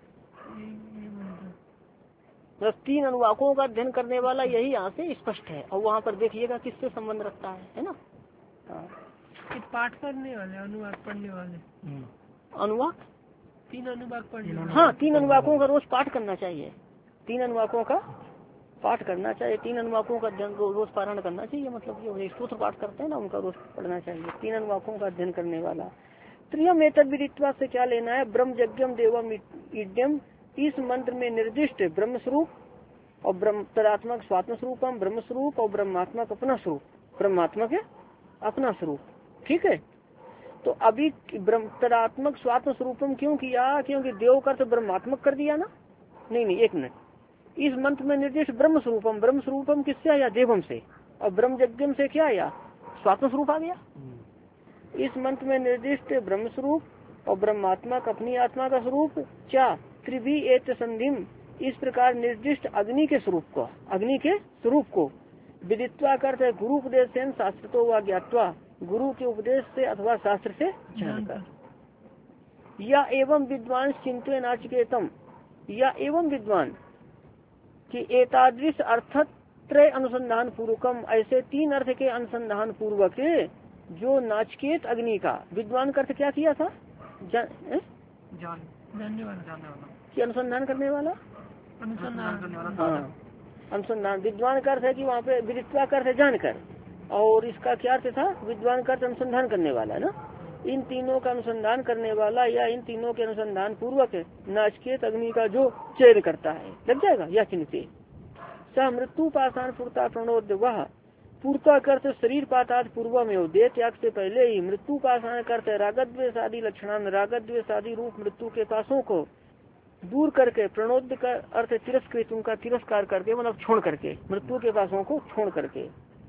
बस तीन अनुवाकों का अध्ययन करने वाला यही यहाँ से स्पष्ट है, और वहाँ पर देखिएगा किससे संबंध रखता है, है ना। हाँ, पाठ करने वाले, अनुवाद पढ़ने वाले, अनुवाक तीन अनुवाद पढ़ने। हाँ, तीन अनुवाकों का रोज पाठ करना चाहिए, तीन अनुवाकों का पाठ करना चाहिए, तीन अनुवाकों का अध्ययन रोज पारायण करना चाहिए। मतलब जो स्तोत्र पाठ करते हैं ना, उनका रोज पढ़ना चाहिए। तीन अनुवाकों का अध्ययन करने वाला। त्रियम एतद विदित्वा से क्या लेना है? ब्रह्म यज्ञम देवम इड्यम, इस मंत्र में निर्दिष्ट ब्रह्म स्वरूप और ब्रह्म तदात्मक स्वात्म स्वरूपम, ब्रह्म स्वरूप और ब्रह्मात्मक अपना स्वरूप, ब्रह्मात्मक है अपना स्वरूप, ठीक है। तो अभी ब्रह्म तदात्मक स्वात्म स्वरूपम क्यों किया? क्योंकि देव का तो ब्रह्मात्मक कर दिया ना। नहीं नहीं, एक मिनट, इस मंत्र में निर्दिष्ट ब्रह्म स्वरूपम, ब्रह्म स्वरूपम किससे आया? देवम से। और ब्रह्म यज्ञम से क्या आया? स्वात्म स्वरूप आ गया। इस मंत्र में निर्दिष्ट ब्रह्म स्वरूप और ब्रह्मात्मक अपनी आत्मा का स्वरूप क्या त्रिभी एत संधिम, इस प्रकार निर्दिष्ट अग्नि के स्वरूप को, अग्नि के स्वरूप को विदित्वा करते गुरु उपदेश से शास्त्र व ज्ञात्वा, गुरु के उपदेश से अथवा शास्त्र से जानकर। या एवं विद्वान चिंतन नाचिकेतम, या एवं विद्वान कि एतादृश अर्थत्रय अनुसंधान पूर्वकम, ऐसे तीन अर्थ के अनुसंधान पूर्वक जो नाचिकेत अग्नि का, विद्वान का अर्थ क्या किया था? जान, जान जानने वाला, जानने वाला कि अनुसंधान करने वाला, अनुसंधान करने वाला। हाँ, अनुसंधान। विद्वान का अर्थ है कि वहाँ पे विदित्वा का अर्थ है जानकर, और इसका क्या अर्थ था? विद्वान का अर्थ अनुसंधान करने वाला ना। इन तीनों का अनुसंधान करने वाला या इन तीनों के अनुसंधान पूर्वक नाचिकेत अग्नि का जो चयन करता है, लग जाएगा या चिन्हते। स मृत्यु पाषाण पूर्ता प्रणोद, वह पूर्ता करते शरीर पातात पूर्व में, देह त्याग से पहले ही मृत्यु पाषाण करते रागद्वेष आदि लक्षणान, रागद्वेष आदि रूप मृत्यु के पासों को दूर करके, प्रणोद का अर्थ तिरस्कृत, उनका तिरस्कार करके, मतलब छोड़ करके, मृत्यु के पासों को छोड़ करके।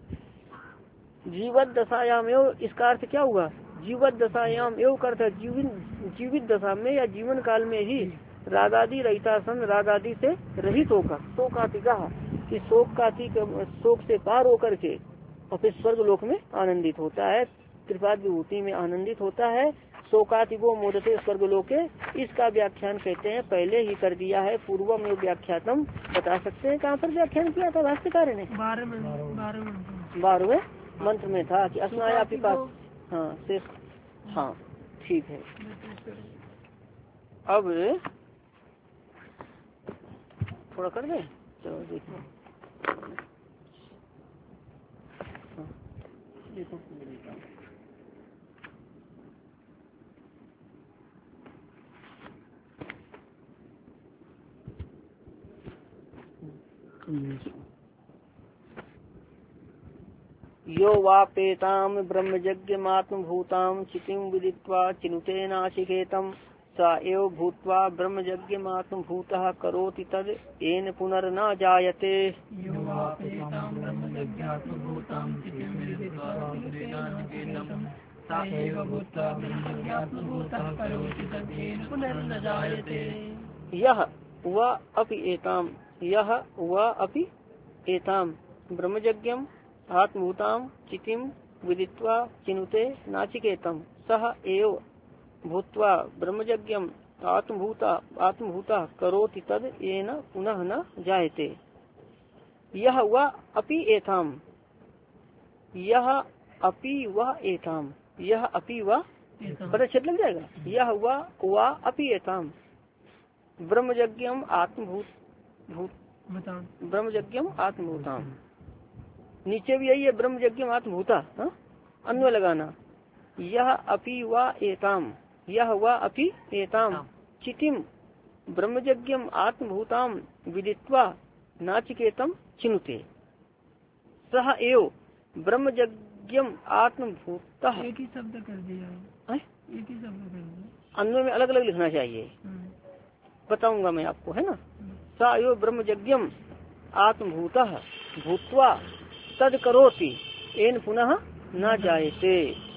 जीवत दशायाम एवं, इसका अर्थ क्या हुआ? जीवत दशायाम एवं करते जीवित जीवित दशा में या जीवन काल में ही रागादि रहिता सन, रागादि से रहित होकर, शोकातिका कि शोक का शोक से पार होकर के और फिर स्वर्ग लोक में आनंदित होता है, त्रिपाद विभूति में आनंदित होता है। शोकातिको मोदते स्वर्ग लोके, इसका व्याख्यान कहते हैं पहले ही कर दिया है, पूर्व में व्याख्यातम। बता सकते हैं कहाँ पर व्याख्यान किया था भाष्यकार ने? बारहवें मंत्र में था कि अस्नाया पिपा। हाँ शेष, हाँ ठीक है। अब थोड़ा कर दें, चलो देखो देखो यो वापेताम ब्रह्मयज्ञमात्म भूताम चितिम विदित्वा चिनुते नाचिकेतम, सा एव भूत्वा ब्रह्मयज्ञमात्म भूतः करोति तद येन पुनर्न जायते। यह व अपि एताम, यह व अपि एताम ब्रह्मयज्ञम आत्मभूताम चितिम विदित्वा चिनुते नाचिकेतम, सह एव भूत्वा ब्रह्मयज्ञम आत्मभूता आत्मभूता करोति तद येन पुनः न जायते। यह व अपि एताम, यह अपि व एताम, यह अपि व, पता छेद लग जाएगा। यह व व अपि एताम ब्रह्मयज्ञम आत्मभूत भूत ब्रह्मयज्ञम आत्मभूताम, नीचे भी यही है ब्रह्मयज्ञम आत्मभूता, अन्वय लगाना। यह अपि व एताम, यह व अपि एताम चितिम ब्रह्मयज्ञम आत्मभूताम विदित्वा नाचिकेतम चिनुते, सह एव ब्रह्मयज्ञम आत्मभूता। एक ही शब्द कर दिया है, एक ही शब्द करेंगे। अन्वय में अलग अलग लिखना चाहिए, हम्म, बताऊंगा मैं आपको, है ना। सा यो ब्रह्मयज्ञम आत्मभूतः भूत्वा तद करोति एन पुनः न जायते।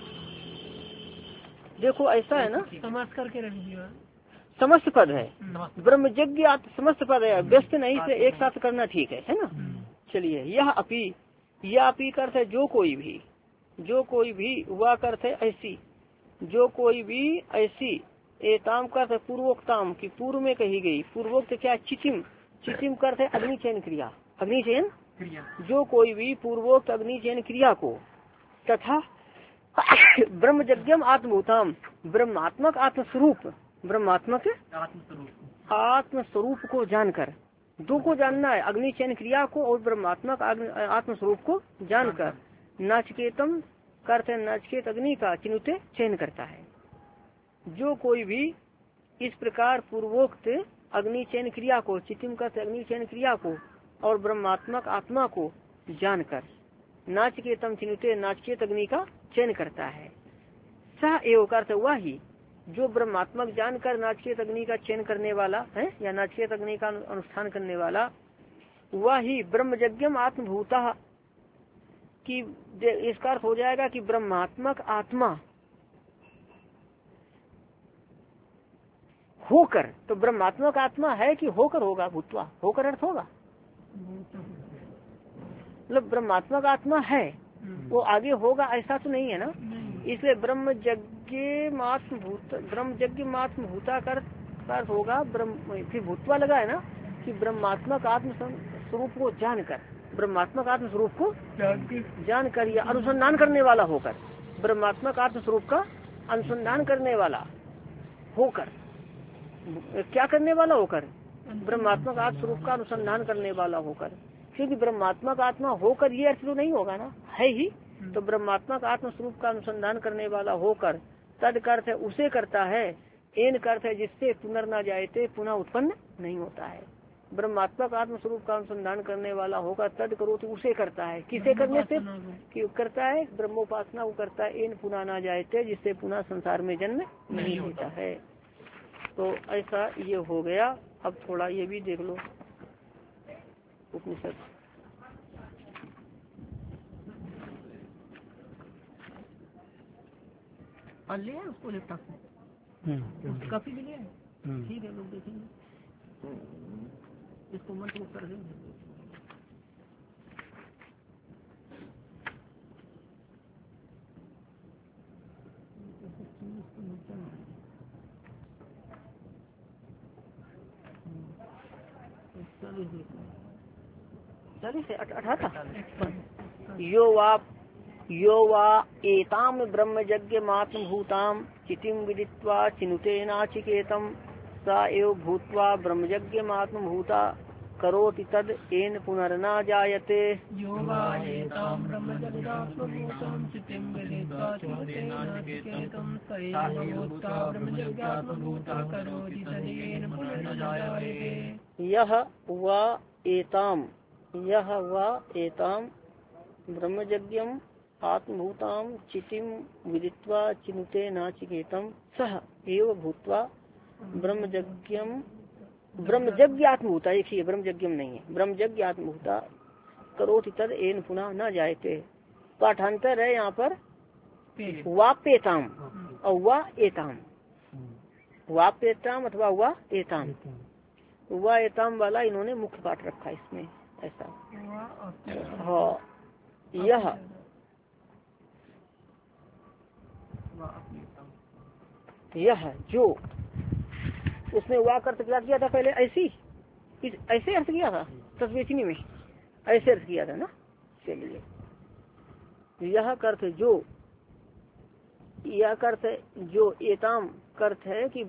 देखो ऐसा है ना, समास करके रख दिया। समस्त पद है, हम्म, ब्रह्मयज्ञ आत्म समस्त पद है, व्यस्त नहीं से एक साथ करना ठीक है, है ना। चलिए, यह अपी, यह अपी का अर्थ है जो कोई भी, जो कोई भी, वह का अर्थ है ऐसी, जो कोई भी ऐसी, एताम का अर्थ है पूर्वोक्ताम की पूर्व में कही गई, पूर्वोक्त क्या, चितिम, चितिम का अर्थ है अग्निचयन क्रिया, अग्निचयन क्रिया, जो कोई भी पूर्वोक्त अग्निचयन क्रिया को, तथा ब्रह्मयज्ञम आत्मभूताम ब्रह्मात्मक आत्मस्वरूप, ब्रह्मात्मक आत्मस्वरूप, आत्मस्वरूप को जानकर, दो को जानना है, अग्निचयन क्रिया को और ब्रह्मात्मक आत्मस्वरूप को जानकर, नाचिकेतम करते नाचिकेत अग्नि का चिनुते चयन करता है। जो कोई भी इस प्रकार पूर्वोक्त अग्निचयन क्रिया को, चितिम करते अग्निचयन क्रिया को और ब्रह्मात्मक आत्मा को जानकर, नाचिकेतम चिनुते नाचिकेत अग्नि का चयन करता है। स एव का अर्थ हुआ ही, जो ब्रह्मात्मक जानकर नाचिकेत अग्नि का चयन करने वाला है या नाचिकेत अग्नि का अनुष्ठान करने वाला, वह ही ब्रह्मयज्ञम आत्मभूता की, इसका अर्थ हो जाएगा कि ब्रह्मात्मक आत्मा होकर, तो ब्रह्मात्मक आत्मा है कि होकर होगा, भूतवा होकर अर्थ होगा, मतलब ब्रह्मात्मक आत्मा है, वो आगे होगा ऐसा तो नहीं है ना। इसलिए ब्रह्म यज्ञ मात्म भूत, ब्रह्म यज्ञ मात्म भूता का अर्थ होगा ब्रह्म, फिर भूतवा लगा है ना, कि ब्रह्मात्मक आत्म स्वरूप को जानकर, ब्रह्मात्मक आत्म स्वरूप को जानकर या अनुसंधान करने वाला होकर, ब्रह्मात्मक आत्म स्वरूप का अनुसंधान करने वाला होकर, क्या करने वाला होकर, ब्रह्मात्मक आत्म स्वरूप का अनुसंधान करने वाला होकर, क्योंकि ब्रह्मात्मक आत्मा होकर ये अर्थ तो नहीं होगा ना, है ही, तो ब्रह्मात्मक आत्म स्वरूप का अनुसंधान करने वाला होकर, तद का अर्थ है उसे करता है, एन का अर्थ है जिससे पुनर्ना जायते पुनः उत्पन्न नहीं होता है। ब्रह्मात्मक आत्म स्वरूप का अनुसंधान करने वाला होगा, तद करो तो उसे करता है, किसे करने से कि करता है, ब्रह्मोपासना को करता है, एन पुनः ना जायते जिससे पुनः संसार में जन्म नहीं होता है। तो ऐसा ये हो गया। अब थोड़ा ये भी देख लो उपनिषद, ले उसको लैपटॉप काफी भी ले, ठीक है लोग देखेंगे, इसको मंत्र मुक्त कर देंगे। चालीस से अठारह, यो वा यो वा एताम ब्रह्मयज्ञ मात्म भूताम चितिम विदित्वा चिनुते नाचिकेतम सा एव भूत्वा ब्रह्मयज्ञ मात्म भूता करोति तद एन पुनर्ना जायते। यो वा एताम ब्रह्मयज्ञात्मभूतं चितिं विदित्वा चिनुते नाचिकेतं स एव भूत्वा ब्रह्मयज्ञात्मभूता करोति तद एन पुनर्ना जायते। यह वा एताम, यह वा एताम ब्रह्मयज्ञम आत्मभूताम चितिम विदित्वा चिनुते नाचिकेतम सह एव भूत्वा ब्रह्मयज्ञम, ब्रह्मयज्ञ आत्मभूता, एक ही है, ब्रह्मयज्ञम नहीं है, ब्रह्मयज्ञ आत्मभूता करोति तद एन पुनः न जायते। पाठांतर है यहाँ पर वाप्येताम और वा एताम, वाप्येताम अथवा वा एताम, वा एताम वाला इन्होंने मुख्य पाठ रखा इसमें ऐसा। हाँ, यह यह जो, उसने वाह अर्थ क्या किया था पहले, ऐसी इस ऐसे अर्थ किया था तस्वीर में, ऐसे अर्थ किया था ना। चलिए, यह अर्थ जो, यह अर्थ जो एताम अर्थ है कि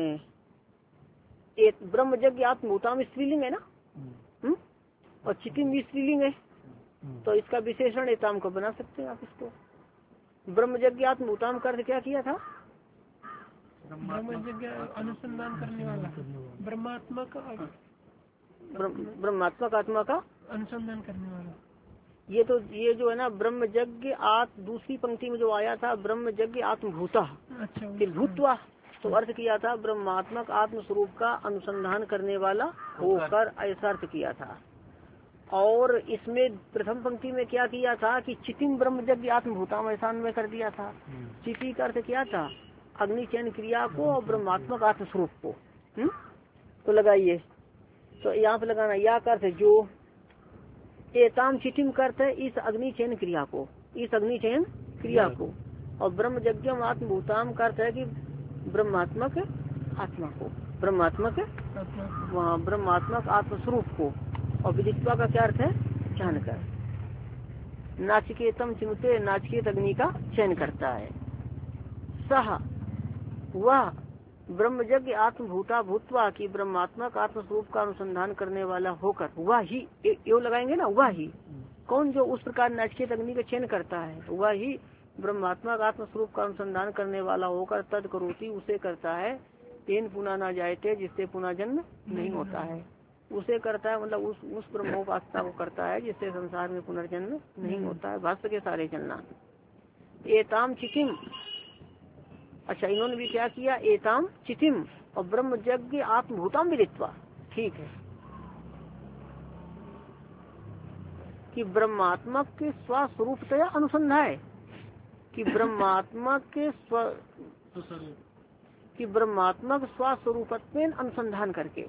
ब्रह्मयज्ञ आत्मभूताम स्त्रीलिंग है ना, हुँ? और चितिम भी स्त्रीलिंग है, तो इसका विशेषण एताम को बना सकते हैं आप इसको। ब्रह्मयज्ञ आत्मभूताम का अर्थ क्या किया था, ब्रह्मयज्ञ अनुसंधान करने वाला, ब्रह्मात्मक ब्रह्मात्मक आत्मा का अनुसंधान करने वाला, ये तो ये जो है ना ब्रह्म यज्ञ आत्म दूसरी पंक्ति में जो आया था ब्रह्म यज्ञ आत्मभूता अच्छा फिर भूतवा, तो अर्थ किया था ब्रह्मात्मक आत्म स्वरूप का अनुसंधान करने वाला होकर, ऐसा अर्थ किया था। और इसमें प्रथम पंक्ति में क्या किया था कि चितिम ब्रह्म यज्ञ आत्मभूताम ऐसा अन्वय कर दिया था। चिति का अर्थ क्या था, अग्नि चयन क्रिया को और ब्रह्मात्मक आत्म स्वरूप को। हुँ? तो लगाइए, तो यहाँ पे लगाना या का अर्थ जो, एताम चितिम करते है इस अग्नि चयन क्रिया को, इस अग्नि चयन क्रिया को, और ब्रह्म यज्ञम आत्मभूताम का अर्थ है कि ब्रह्मात्मक आत्मा को, ब्रह्मात्मक वहाँ ब्रह्मात्मक आत्म स्वरूप को, और विदित्वा का क्या अर्थ है, जानकर। नाचिकेतम चिनुते, नाचिकेत अग्नि का चयन करता है। सह वह ब्रह्म यज्ञ आत्मभूता भूतवा की ब्रह्मात्मक आत्म स्वरूप का अनुसंधान करने वाला होकर, वह ही यो लगाएंगे ना, वह ही कौन जो उस प्रकार नाचिकेत अग्नि का चयन करता है, वह ही ब्रह्मात्मक आत्म स्वरूप का अनुसंधान करने वाला होकर तद करोति उसे करता है, तेन पुनः न जायते जिससे पुनः जन्म नहीं होता है, उसे करता है मतलब उस उस ब्रह्मोपासना को करता है जिससे संसार में पुनर्जन्म नहीं होता है। भाष्य के सारे चलना। एताम चितिम, अच्छा इन्होंने भी क्या किया, एताम चितिम और ब्रह्म यज्ञ आत्मभूताम विदित्वा, ठीक है, कि ब्रह्मात्मक के स्वस्वरूपतया अनुसंधान है, कि ब्रह्मात्मक के स्व कि ब्रह्मात्मक स्वस्वरूपत्व अनुसंधान करके,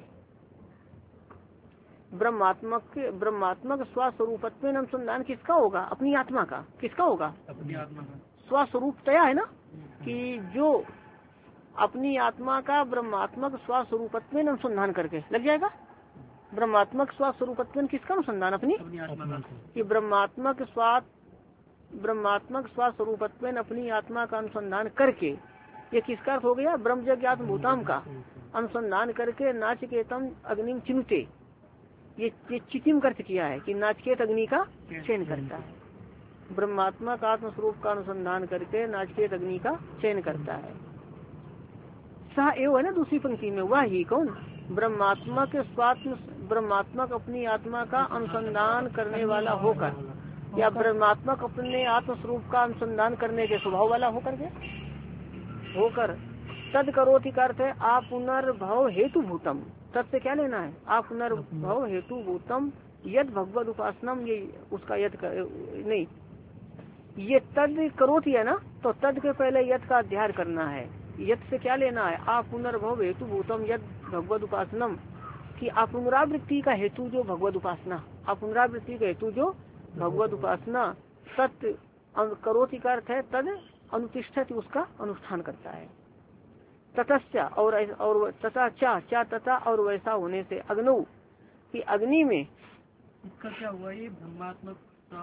ब्रह्मात्मक के ब्रह्मात्मक स्वस्वरूपत्व अनुसंधान किसका होगा, अपनी आत्मा का, किसका होगा, अपनी आत्मा का स्वस्वरूपतया है ना, कि जो अपनी आत्मा का ब्रह्मात्मक स्वस्वरूपत्व अनुसंधान करके लग जाएगा। ब्रह्मात्मक स्वस्वरूपत्व किसका अनुसंधान, अपनी कि ब्रह्मात्मक स्व ब्रह्मात्मक स्वस्वरूपत्व अपनी आत्मा का अनुसंधान करके, ये किसका अर्थ हो गया, ब्रह्म यज्ञ आत्मभूताम का अनुसंधान करके नाचिकेतम अग्निम चिनुते, ये ये चितिम अर्थ किया है कि नाचिकेत अग्नि का चयन करता है, ब्रह्मात्मक आत्म स्वरूप का अनुसंधान करके नाचिकेत अग्नि का चयन करता है। सह एव है ना दूसरी पंक्ति में, वह ही कौन, ब्रह्मात्मक स्वात्म ब्रह्मात्मक अपनी आत्मा का अनुसंधान करने वाला होकर, या ब्रह्मात्मक अपने आत्म स्वरूप का अनुसंधान करने के स्वभाव वाला होकर के होकर तद करोति का अर्थ है आप पुनर्भव हेतु भूतम, तद से क्या लेना है, आप पुनर्भव हेतु भूतम यद भगवद उपासनम, ये उसका यद कर, नहीं ये तद करोति है ना, तो तद के पहले यद का अध्ययन करना है। यद से क्या लेना है, आप पुनर्भव हेतु भूतम यद भगवद उपासनम, कि आप पुनरावृत्ति का हेतु जो भगवद उपासना, आप पुनरावृत्ति का हेतु जो भगवद उपासना, सत्य करोति का अर्थ है तद अनुतिष्ठित, उसका अनुष्ठान करता है। ततश्चा और और तथा चा चा तथा और वैसा होने से, अग्नौ कि अग्नि में, इसका क्या हुआ, ये ब्रह्मात्मक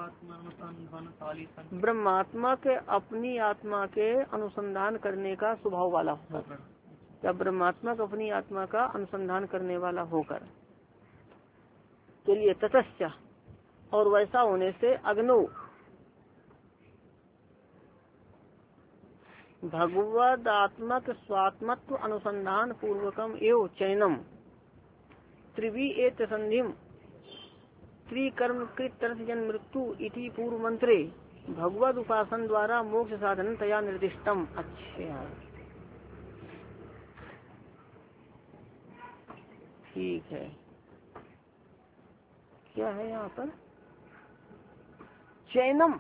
ब्रह्मात्मक अपनी आत्मा के अनुसंधान करने का स्वभाव वाला होकर, या ब्रह्मात्मक अपनी आत्मा का अनुसंधान करने वाला होकर, चलिए ततश्चा और वैसा होने से, अग्नो भगवदात्मक स्वात्मत्व अनुसंधान पूर्वकम एवं चयनम त्रिवी एत संधिम त्रिकर्म कृत तरथ जन्म मृत्यु इति पूर्व मंत्रे भगवद उपासन द्वारा मोक्ष साधन तया निर्दिष्टम। अच्छा ठीक है, क्या है यहाँ पर, चयनम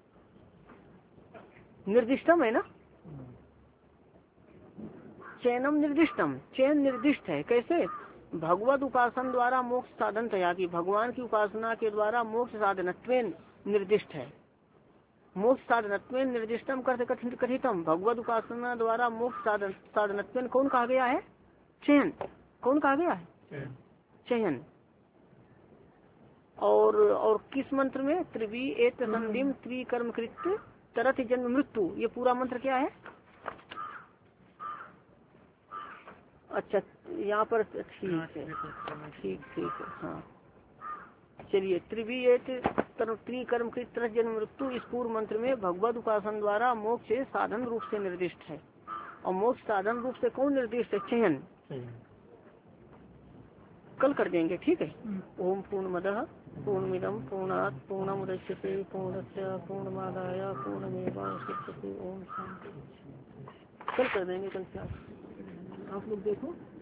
निर्दिष्टम है ना, चयनम निर्दिष्टम, चयन निर्दिष्ट है, कैसे, भगवद उपासन द्वारा मोक्ष साधन तया, की भगवान की उपासना के द्वारा मोक्ष साधनत्वेन निर्दिष्ट है। मोक्ष साधनत्वेन निर्दिष्टम करते कथितम, भगवद उपासना द्वारा मोक्ष साधन साधनत्वेन कौन कहा गया है, चयन, कौन कहा गया है, चयन। और और किस मंत्र में, त्रिवी एत संधिम त्रिकर्म कृत तरथ जन्म मृत्यु, ये पूरा मंत्र क्या है, अच्छा यहाँ पर ठीक है, ठीक ठीक है, हाँ चलिए, त्रिवीएत त्रिकर्म कृत तरथ जन्म मृत्यु, इस पूर्व मंत्र में भगवद उपासन द्वारा मोक्ष साधन रूप से निर्दिष्ट है, और मोक्ष साधन रूप से कौन निर्दिष्ट है, चयन। कल कर देंगे, ठीक है। ओम पूर्णमदः पूर्णमिदं पूर्णात् पूर्णमुदच्यते पूर्णस्य पूर्णमादाय पूर्णमेवावशिष्यते। ओम शांति। कल कर देंगे, कल से आप लोग देखो।